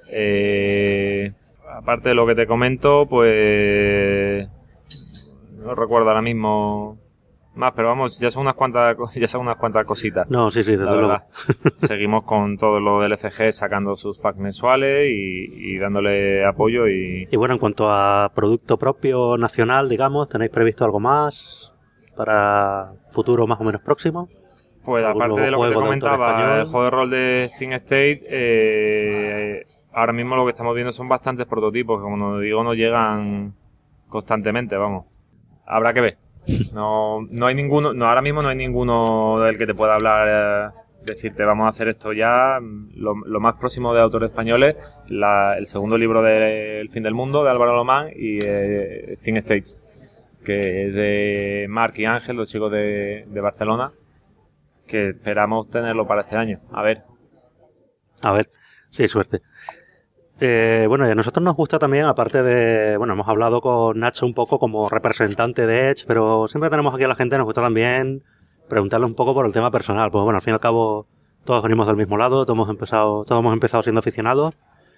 Aparte de lo que te comento, pues no recuerdo ahora mismo más, pero vamos, ya son unas cuantas cositas. No, sí, desde luego. Seguimos con todos los LCG sacando sus packs mensuales y dándole apoyo Y bueno, en cuanto a producto propio nacional, digamos, ¿tenéis previsto algo más para futuro más o menos próximo? Pues aparte de lo que te comentaba, el juego de rol de Steam State, ahora mismo lo que estamos viendo son bastantes prototipos que, como digo, no llegan constantemente, vamos. Habrá que ver. No hay ninguno, ahora mismo no hay ninguno del que te pueda hablar, decirte vamos a hacer esto ya. Lo más próximo de autores españoles, el segundo libro de El fin del mundo de Álvaro Lomán y Steam States, que es de Marc y Ángel, los chicos de Barcelona, que esperamos tenerlo para este año. A ver, sí, suerte. Bueno, y a nosotros nos gusta también, aparte de... Bueno, hemos hablado con Nacho un poco como representante de Edge, pero siempre tenemos aquí a la gente, nos gusta también preguntarle un poco por el tema personal. Pues bueno, al fin y al cabo, todos venimos del mismo lado, todos hemos empezado siendo aficionados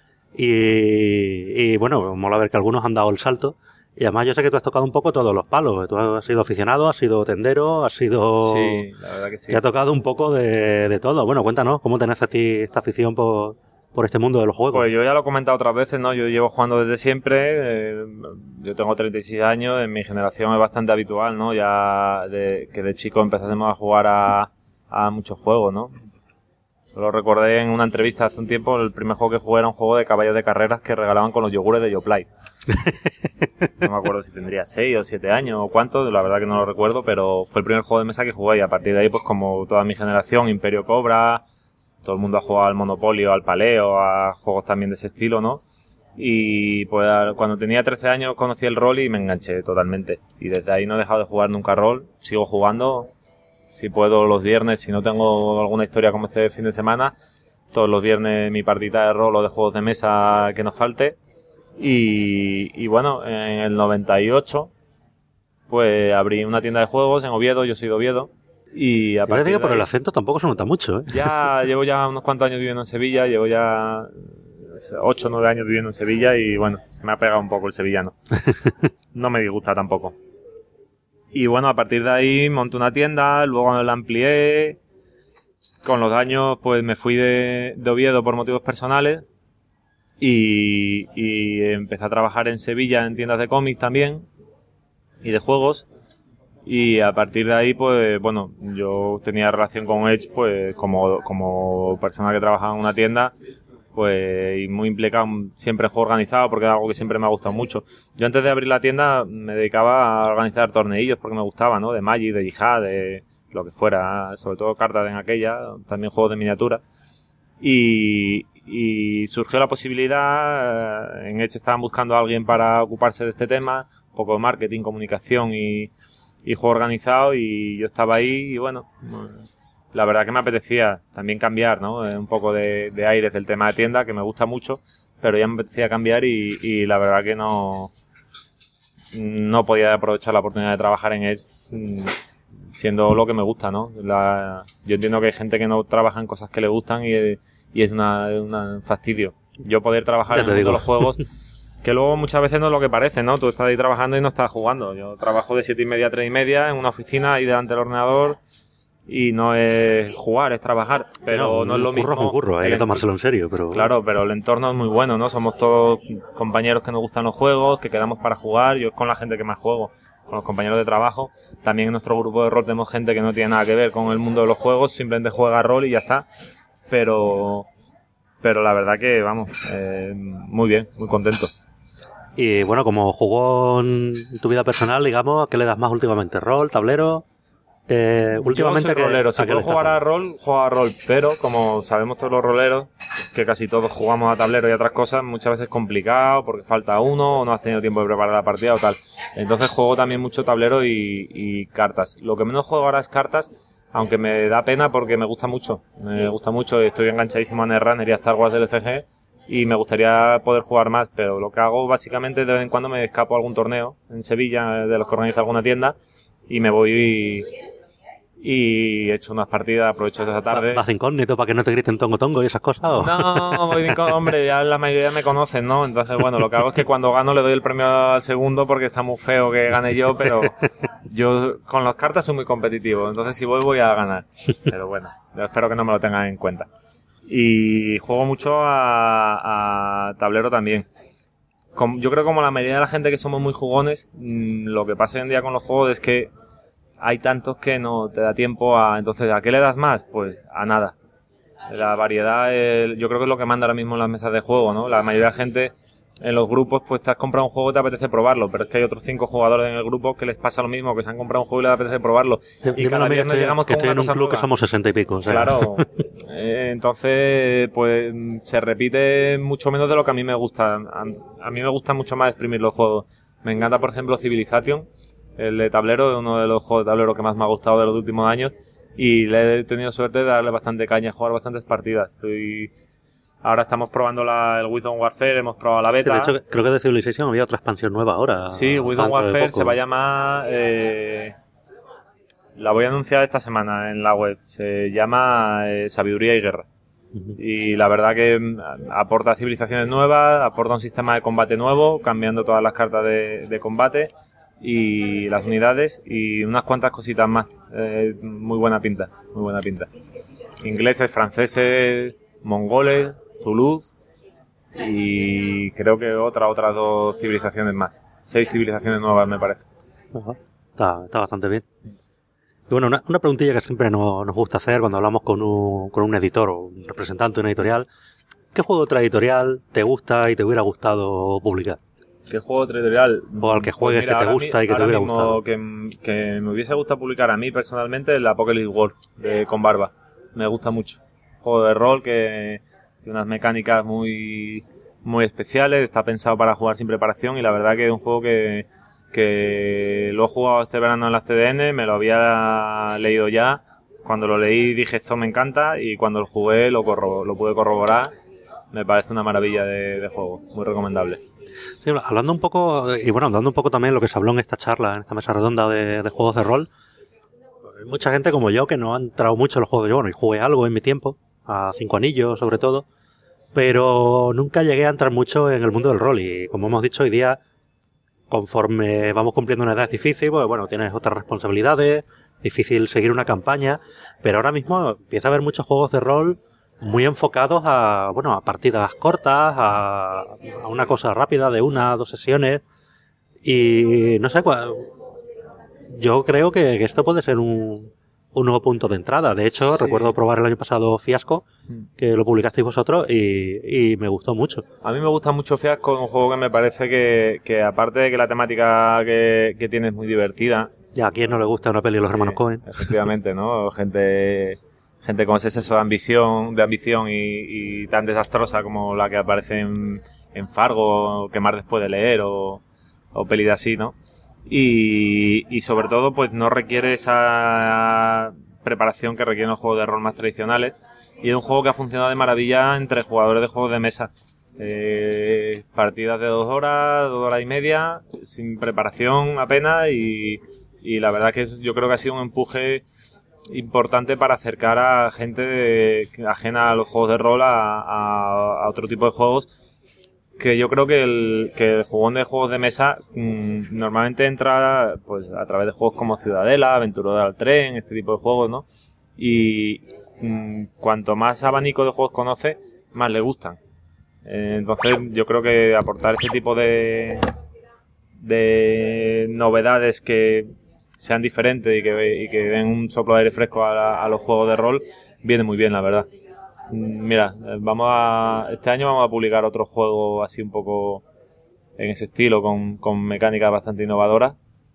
y bueno, mola ver que algunos han dado el salto. Y además yo sé que tú has tocado un poco todos los palos. Tú has sido aficionado, has sido tendero, has sido... Sí, la verdad que sí. Te ha tocado un poco de todo. Bueno, cuéntanos, ¿cómo tenés a ti esta afición por este mundo de los juegos? Pues yo ya lo he comentado otras veces, ¿no? Yo llevo jugando desde siempre, yo tengo 36 años, en mi generación es bastante habitual, ¿no? Ya que de chico empezásemos a jugar a muchos juegos, ¿no? Lo recordé en una entrevista hace un tiempo, el primer juego que jugué era un juego de caballos de carreras que regalaban con los yogures de Yoplait. No me acuerdo si tendría 6 o 7 años o cuánto, la verdad que no lo recuerdo, pero fue el primer juego de mesa que jugué y a partir de ahí, pues como toda mi generación, Imperio Cobra... Todo el mundo ha jugado al Monopolio, al Paleo, a juegos también de ese estilo, ¿no? Y pues cuando tenía 13 años conocí el rol y me enganché totalmente. Y desde ahí no he dejado de jugar nunca rol. Sigo jugando, si puedo los viernes, si no tengo alguna historia como este fin de semana, todos los viernes mi partida de rol o de juegos de mesa que nos falte. Y bueno, en el 98 pues abrí una tienda de juegos en Oviedo, yo soy de Oviedo. Y a partir de ahí, por el acento tampoco se nota mucho, ¿eh? Ya llevo ya unos cuantos años viviendo en Sevilla, llevo ya 8 o 9 años viviendo en Sevilla y bueno, se me ha pegado un poco el sevillano. No me disgusta tampoco. Y bueno, a partir de ahí monté una tienda, luego la amplié. Con los años pues me fui de Oviedo por motivos personales y empecé a trabajar en Sevilla en tiendas de cómics también y de juegos. Y a partir de ahí, pues bueno, yo tenía relación con Edge, pues como persona que trabajaba en una tienda, pues y muy implicado siempre en juego organizado, porque es algo que siempre me ha gustado mucho. Yo antes de abrir la tienda me dedicaba a organizar torneillos porque me gustaba, ¿no? De Magic, de Jihad, de lo que fuera, sobre todo cartas en aquella, también juegos de miniatura. Y surgió la posibilidad, en Edge estaban buscando a alguien para ocuparse de este tema, un poco de marketing, comunicación y juego organizado, y yo estaba ahí y bueno, la verdad que me apetecía también cambiar, ¿no? Un poco de aires del tema de tienda, que me gusta mucho, pero ya me apetecía cambiar y la verdad que no no podía aprovechar la oportunidad de trabajar en Edge siendo lo que me gusta, ¿no? Yo entiendo que hay gente que no trabaja en cosas que le gustan y es un fastidio. Yo poder trabajar en los juegos, que luego muchas veces no es lo que parece, ¿no? Tú estás ahí trabajando y no estás jugando. Yo trabajo de 7:30 a 3:30 en una oficina ahí delante del ordenador y no es jugar, es trabajar. Pero no es lo mismo. Un curro, hay que tomárselo en serio. Pero claro, pero el entorno es muy bueno, ¿no? Somos todos compañeros que nos gustan los juegos, que quedamos para jugar. Yo es con la gente que más juego, con los compañeros de trabajo. También en nuestro grupo de rol tenemos gente que no tiene nada que ver con el mundo de los juegos, simplemente juega rol y ya está. Pero la verdad que, vamos, muy bien, muy contento. Y bueno, como jugón en tu vida personal, digamos, ¿a qué le das más últimamente? ¿Rol, tablero? Últimamente yo soy rolero, si puedo jugar a rol, juego a rol, pero como sabemos todos los roleros, que casi todos jugamos a tablero y a otras cosas, muchas veces es complicado porque falta uno o no has tenido tiempo de preparar la partida o tal. Entonces juego también mucho tablero y cartas. Lo que menos juego ahora es cartas, aunque me da pena porque me gusta mucho y estoy enganchadísimo a Netrunner y a Star Wars LCG y me gustaría poder jugar más, pero lo que hago básicamente de vez en cuando me escapo a algún torneo en Sevilla de los que organiza alguna tienda y me voy y he hecho unas partidas, aprovecho esa tarde. ¿Vas incógnito para que no te griten tongo tongo y esas cosas? ¿O? No, voy incógnito, hombre, ya la mayoría me conocen, ¿no? Entonces, bueno, lo que hago es que cuando gano le doy el premio al segundo porque está muy feo que gane yo, pero yo con las cartas soy muy competitivo, entonces si voy a ganar. Pero bueno, yo espero que no me lo tengan en cuenta. Y juego mucho a tablero también. Yo creo que como la mayoría de la gente que somos muy jugones, lo que pasa hoy en día con los juegos es que hay tantos que no te da tiempo a... Entonces, ¿a qué le das más? Pues a nada. La variedad, yo creo que es lo que manda ahora mismo en las mesas de juego, ¿no? La mayoría de gente en los grupos, pues te has comprado un juego y te apetece probarlo, pero es que hay otros 5 jugadores en el grupo que les pasa lo mismo, que se han comprado un juego y les apetece probarlo. Y cada vez nos llegamos con una cosa nueva. Estoy en un club que somos 60 y pico. O sea. Claro. Entonces, pues se repite mucho menos de lo que a mí me gusta. A mí me gusta mucho más exprimir los juegos. Me encanta, por ejemplo, Civilization, el de tablero, es uno de los juegos de tablero que más me ha gustado de los últimos años y le he tenido suerte de darle bastante caña, jugar bastantes partidas. Ahora estamos probando el Wisdom Warfare, hemos probado la beta. De hecho, creo que de Civilization había otra expansión nueva ahora. Sí, Wisdom Warfare se va a llamar... la voy a anunciar esta semana en la web. Se llama Sabiduría y Guerra. Y la verdad que aporta civilizaciones nuevas, aporta un sistema de combate nuevo, cambiando todas las cartas de combate y las unidades y unas cuantas cositas más. Muy buena pinta, muy buena pinta. Ingleses, franceses, mongoles, zulús y creo que otras 2 civilizaciones más. 6 civilizaciones nuevas, me parece. Está bastante bien. Y bueno, una preguntilla que siempre nos gusta hacer cuando hablamos con un editor o un representante de una editorial. ¿Qué juego de otra editorial te gusta y te hubiera gustado publicar? ¿Qué juego editorial? O al que juegues que te gusta y que te hubiera gustado. Que me hubiese gustado publicar a mí personalmente el Apocalypse War con Barba. Me gusta mucho. Juego de rol que tiene unas mecánicas muy especiales, está pensado para jugar sin preparación y la verdad que es un juego que lo he jugado este verano en las TDN, me lo había leído ya. Cuando lo leí dije esto me encanta y cuando lo jugué lo pude corroborar. Me parece una maravilla de juego, muy recomendable. Sí, hablando un poco también de lo que se habló en esta charla, en esta mesa redonda de juegos de rol, hay mucha gente como yo que no ha entrado mucho en los juegos de rol. Y jugué algo en mi tiempo, a 5 anillos sobre todo, pero nunca llegué a entrar mucho en el mundo del rol y como hemos dicho hoy día, conforme vamos cumpliendo una edad difícil, pues bueno, tienes otras responsabilidades, difícil seguir una campaña, pero ahora mismo empieza a haber muchos juegos de rol muy enfocados a partidas cortas, a una cosa rápida de 1 a 2 sesiones y no sé, yo creo que esto puede ser un nuevo punto de entrada. De hecho, sí. Recuerdo probar el año pasado Fiasco, que lo publicasteis vosotros y me gustó mucho. A mí me gusta mucho Fiasco, un juego que me parece que aparte de que la temática que tiene es muy divertida. Ya, ¿a quién no le gusta una peli de los hermanos Coen? Efectivamente, ¿no? Gente con ese exceso de ambición y tan desastrosa como la que aparece en Fargo, Quemar después de leer o peli de así, ¿no? Y sobre todo pues no requiere esa preparación que requieren los juegos de rol más tradicionales y es un juego que ha funcionado de maravilla entre jugadores de juegos de mesa Partidas de 2 horas y media, sin preparación apenas, y la verdad que yo creo que ha sido un empuje importante para acercar a gente ajena a los juegos de rol a otro tipo de juegos, que yo creo que el jugón de juegos de mesa normalmente entra pues a través de juegos como Ciudadela, Aventurador al Tren, este tipo de juegos, ¿no? Y cuanto más abanico de juegos conoce, más le gustan. Entonces yo creo que aportar ese tipo de novedades que sean diferentes y que den un soplo de aire fresco a los juegos de rol viene muy bien, la verdad. Mira, este año vamos a publicar otro juego así un poco en ese estilo, con mecánicas bastante innovadoras.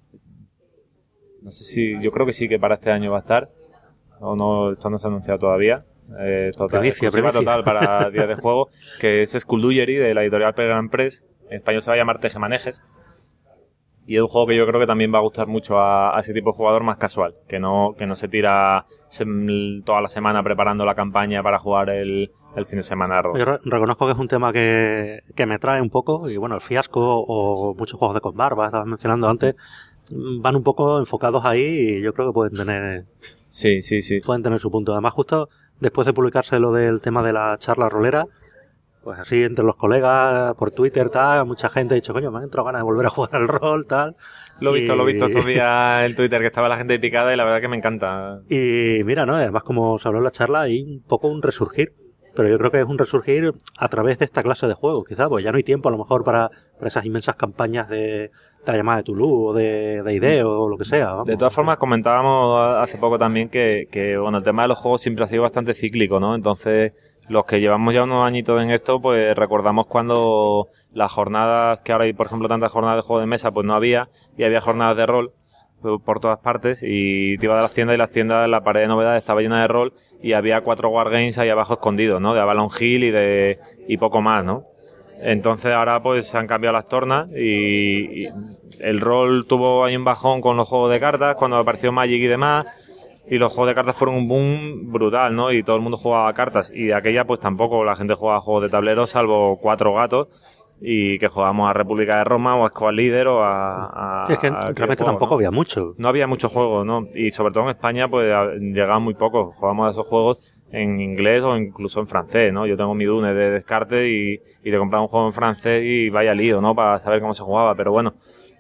No sé si, yo creo que sí, que para este año va a estar, o no, esto no se ha anunciado todavía. Primicia total para días de juego, que es Skullduggery, de la editorial Pelgrane Press. En español se va a llamar Tejemanejes, y es un juego que yo creo que también va a gustar mucho a ese tipo de jugador más casual, que no se tira toda la semana preparando la campaña para jugar el fin de semana. Yo reconozco que es un tema que me trae un poco, y bueno, el Fiasco o muchos juegos de Conbarba, estabas mencionando antes, van un poco enfocados ahí, y yo creo que pueden tener pueden tener su punto. Además, justo después de publicarse lo del tema de la charla rolera, pues así entre los colegas, por Twitter, tal, mucha gente ha dicho, coño, me han entrado ganas de volver a jugar al rol, tal. Lo he visto estos días en Twitter, que estaba la gente picada, y la verdad que me encanta. Y mira, ¿no? Además, como se habló en la charla, hay un poco un resurgir. Pero yo creo que es un resurgir a través de esta clase de juegos, quizás, pues ya no hay tiempo a lo mejor para esas inmensas campañas de la llamada de Toulouse o de ID o lo que sea. Vamos. De todas formas, comentábamos hace poco también que bueno, el tema de los juegos siempre ha sido bastante cíclico, ¿no? Entonces, los que llevamos ya unos añitos en esto, pues recordamos cuando las jornadas, que ahora hay, por ejemplo, tantas jornadas de juego de mesa, pues no había, y había jornadas de rol por todas partes, y te ibas a las tiendas, y las tiendas, la pared de novedades estaba llena de rol, y había 4 wargames ahí abajo escondidos, ¿no? De Avalon Hill y poco más, ¿no? Entonces ahora pues se han cambiado las tornas, y el rol tuvo ahí un bajón con los juegos de cartas cuando apareció Magic y demás, y los juegos de cartas fueron un boom brutal, ¿no? Y todo el mundo jugaba cartas, y de aquella pues tampoco la gente jugaba juegos de tablero, salvo 4 gatos, y que jugábamos a República de Roma o a Squad Leader o sí, es que realmente tampoco, ¿no? Había mucho. No había muchos juegos, ¿no? Y sobre todo en España pues llegaban muy pocos. Jugábamos a esos juegos en inglés o incluso en francés, ¿no? Yo tengo mi Dune de descarte y te compraba un juego en francés y vaya lío, ¿no? Para saber cómo se jugaba, pero bueno.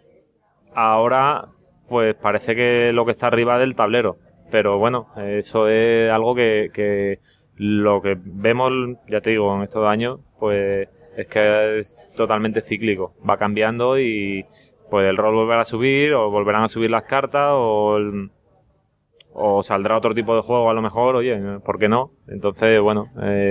Ahora pues parece que lo que está arriba del tablero. Pero bueno, eso es algo que lo que vemos, ya te digo, en estos años, pues es que es totalmente cíclico. Va cambiando y pues el rol volverá a subir, o volverán a subir las cartas, o saldrá otro tipo de juego a lo mejor, oye, ¿por qué no? Entonces, bueno,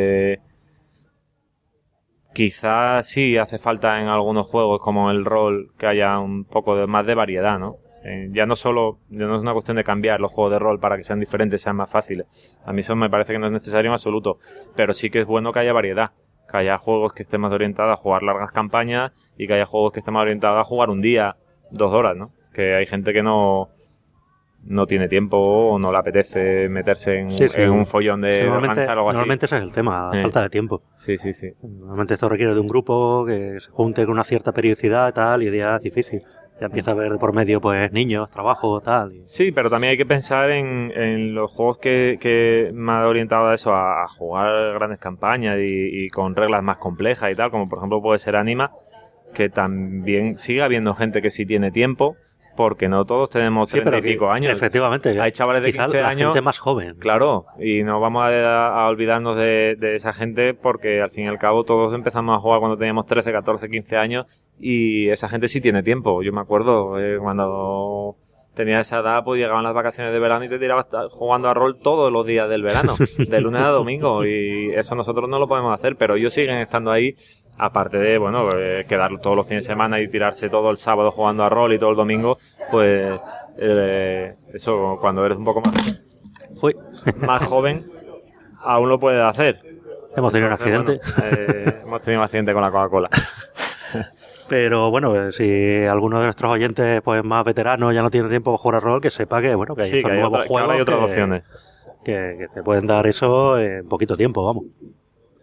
quizás sí hace falta en algunos juegos como el rol que haya un poco más de variedad, ¿no? Ya no es una cuestión de cambiar los juegos de rol para que sean diferentes, sean más fáciles. A mí eso me parece que no es necesario en absoluto, pero sí que es bueno que haya variedad, que haya juegos que estén más orientados a jugar largas campañas y que haya juegos que estén más orientados a jugar un día, 2 horas, ¿no? Que hay gente que no tiene tiempo o no le apetece meterse en un follón de organizar algo así. Normalmente ese es el tema, la falta de tiempo. Sí. Normalmente esto requiere de un grupo que se junte con una cierta periodicidad y tal, y ya es difícil. Ya empieza a ver por medio pues niños, trabajo, tal. Sí, pero también hay que pensar en los juegos que más orientados a eso, a jugar grandes campañas y con reglas más complejas y tal, como por ejemplo puede ser Anima, que también sigue habiendo gente que sí tiene tiempo, porque no todos tenemos 30 y pico años. Efectivamente. Hay chavales de 15 años. Gente más joven. Claro, y no vamos a olvidarnos de esa gente, porque al fin y al cabo todos empezamos a jugar cuando teníamos 13, 14, 15 años, y esa gente sí tiene tiempo. Yo me acuerdo cuando tenía esa edad, pues llegaban las vacaciones de verano y te tirabas jugando a rol todos los días del verano, de lunes a domingo, y eso nosotros no lo podemos hacer, pero ellos siguen estando ahí. Aparte de, bueno, quedar todos los fines de semana y tirarse todo el sábado jugando a rol y todo el domingo, pues eso cuando eres un poco más joven, aún lo puedes hacer. Hemos tenido un accidente. Bueno, hemos tenido un accidente con la Coca-Cola. Pero bueno, si alguno de nuestros oyentes pues más veteranos ya no tiene tiempo para jugar a rol, que sepa que bueno que hay estos nuevos juegos, que hay otras opciones que te pueden dar eso en poquito tiempo, vamos.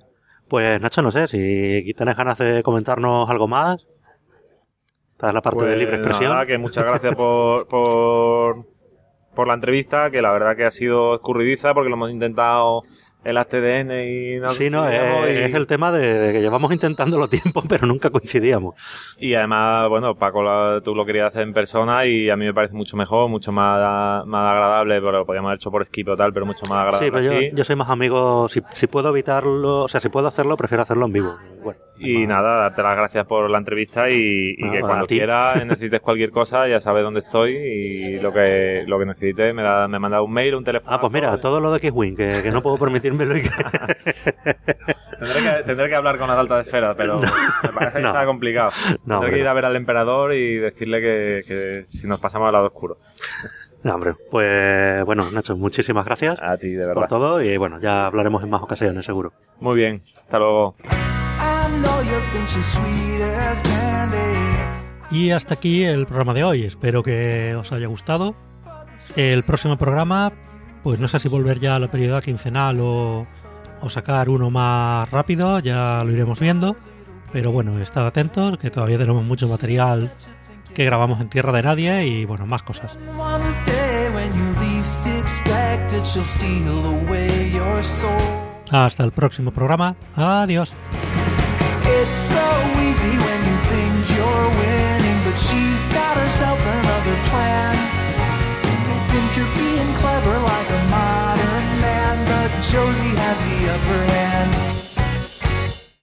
Pues Nacho, no sé, si tienes ganas de comentarnos algo más. Esta es la parte de libre expresión. Nada, que muchas gracias por la entrevista, que la verdad que ha sido escurridiza porque lo hemos intentado en las TDN y no sí, no, es el tema de que llevamos intentándolo tiempo, pero nunca coincidíamos. Y además, bueno, Paco, tú lo querías hacer en persona y a mí me parece mucho mejor, mucho más agradable, pero lo podríamos haber hecho por Skype o tal, pero mucho más agradable. Sí, pero yo soy más amigo, si puedo evitarlo, o sea, si puedo hacerlo, prefiero hacerlo en vivo. Bueno, y nada, darte las gracias por la entrevista y que cuando quieras, necesites cualquier cosa, ya sabes dónde estoy y lo que necesites, me manda un mail, un teléfono. Pues mira, todo lo de X-Wing, que no puedo permitírmelo y que... tendré que hablar con la alta de esfera, pero me parece que está complicado. Tendré que ir a ver al emperador y decirle que si nos pasamos al lado oscuro. No, hombre, pues bueno, Nacho, muchísimas gracias a ti, de verdad, por todo y bueno, ya hablaremos en más ocasiones, seguro. Muy bien, hasta luego. Y hasta aquí el programa de hoy. Espero que os haya gustado. El próximo programa, pues no sé si volver ya a la periodicidad quincenal o sacar uno más rápido, ya lo iremos viendo. Pero bueno, estad atentos, que todavía tenemos mucho material que grabamos en Tierra de Nadie y bueno, más cosas. Hasta el próximo programa. Adiós. It's so easy when you think you're winning, but she's got herself another plan. You think you're being clever like a modern man, but Josie has the upper hand.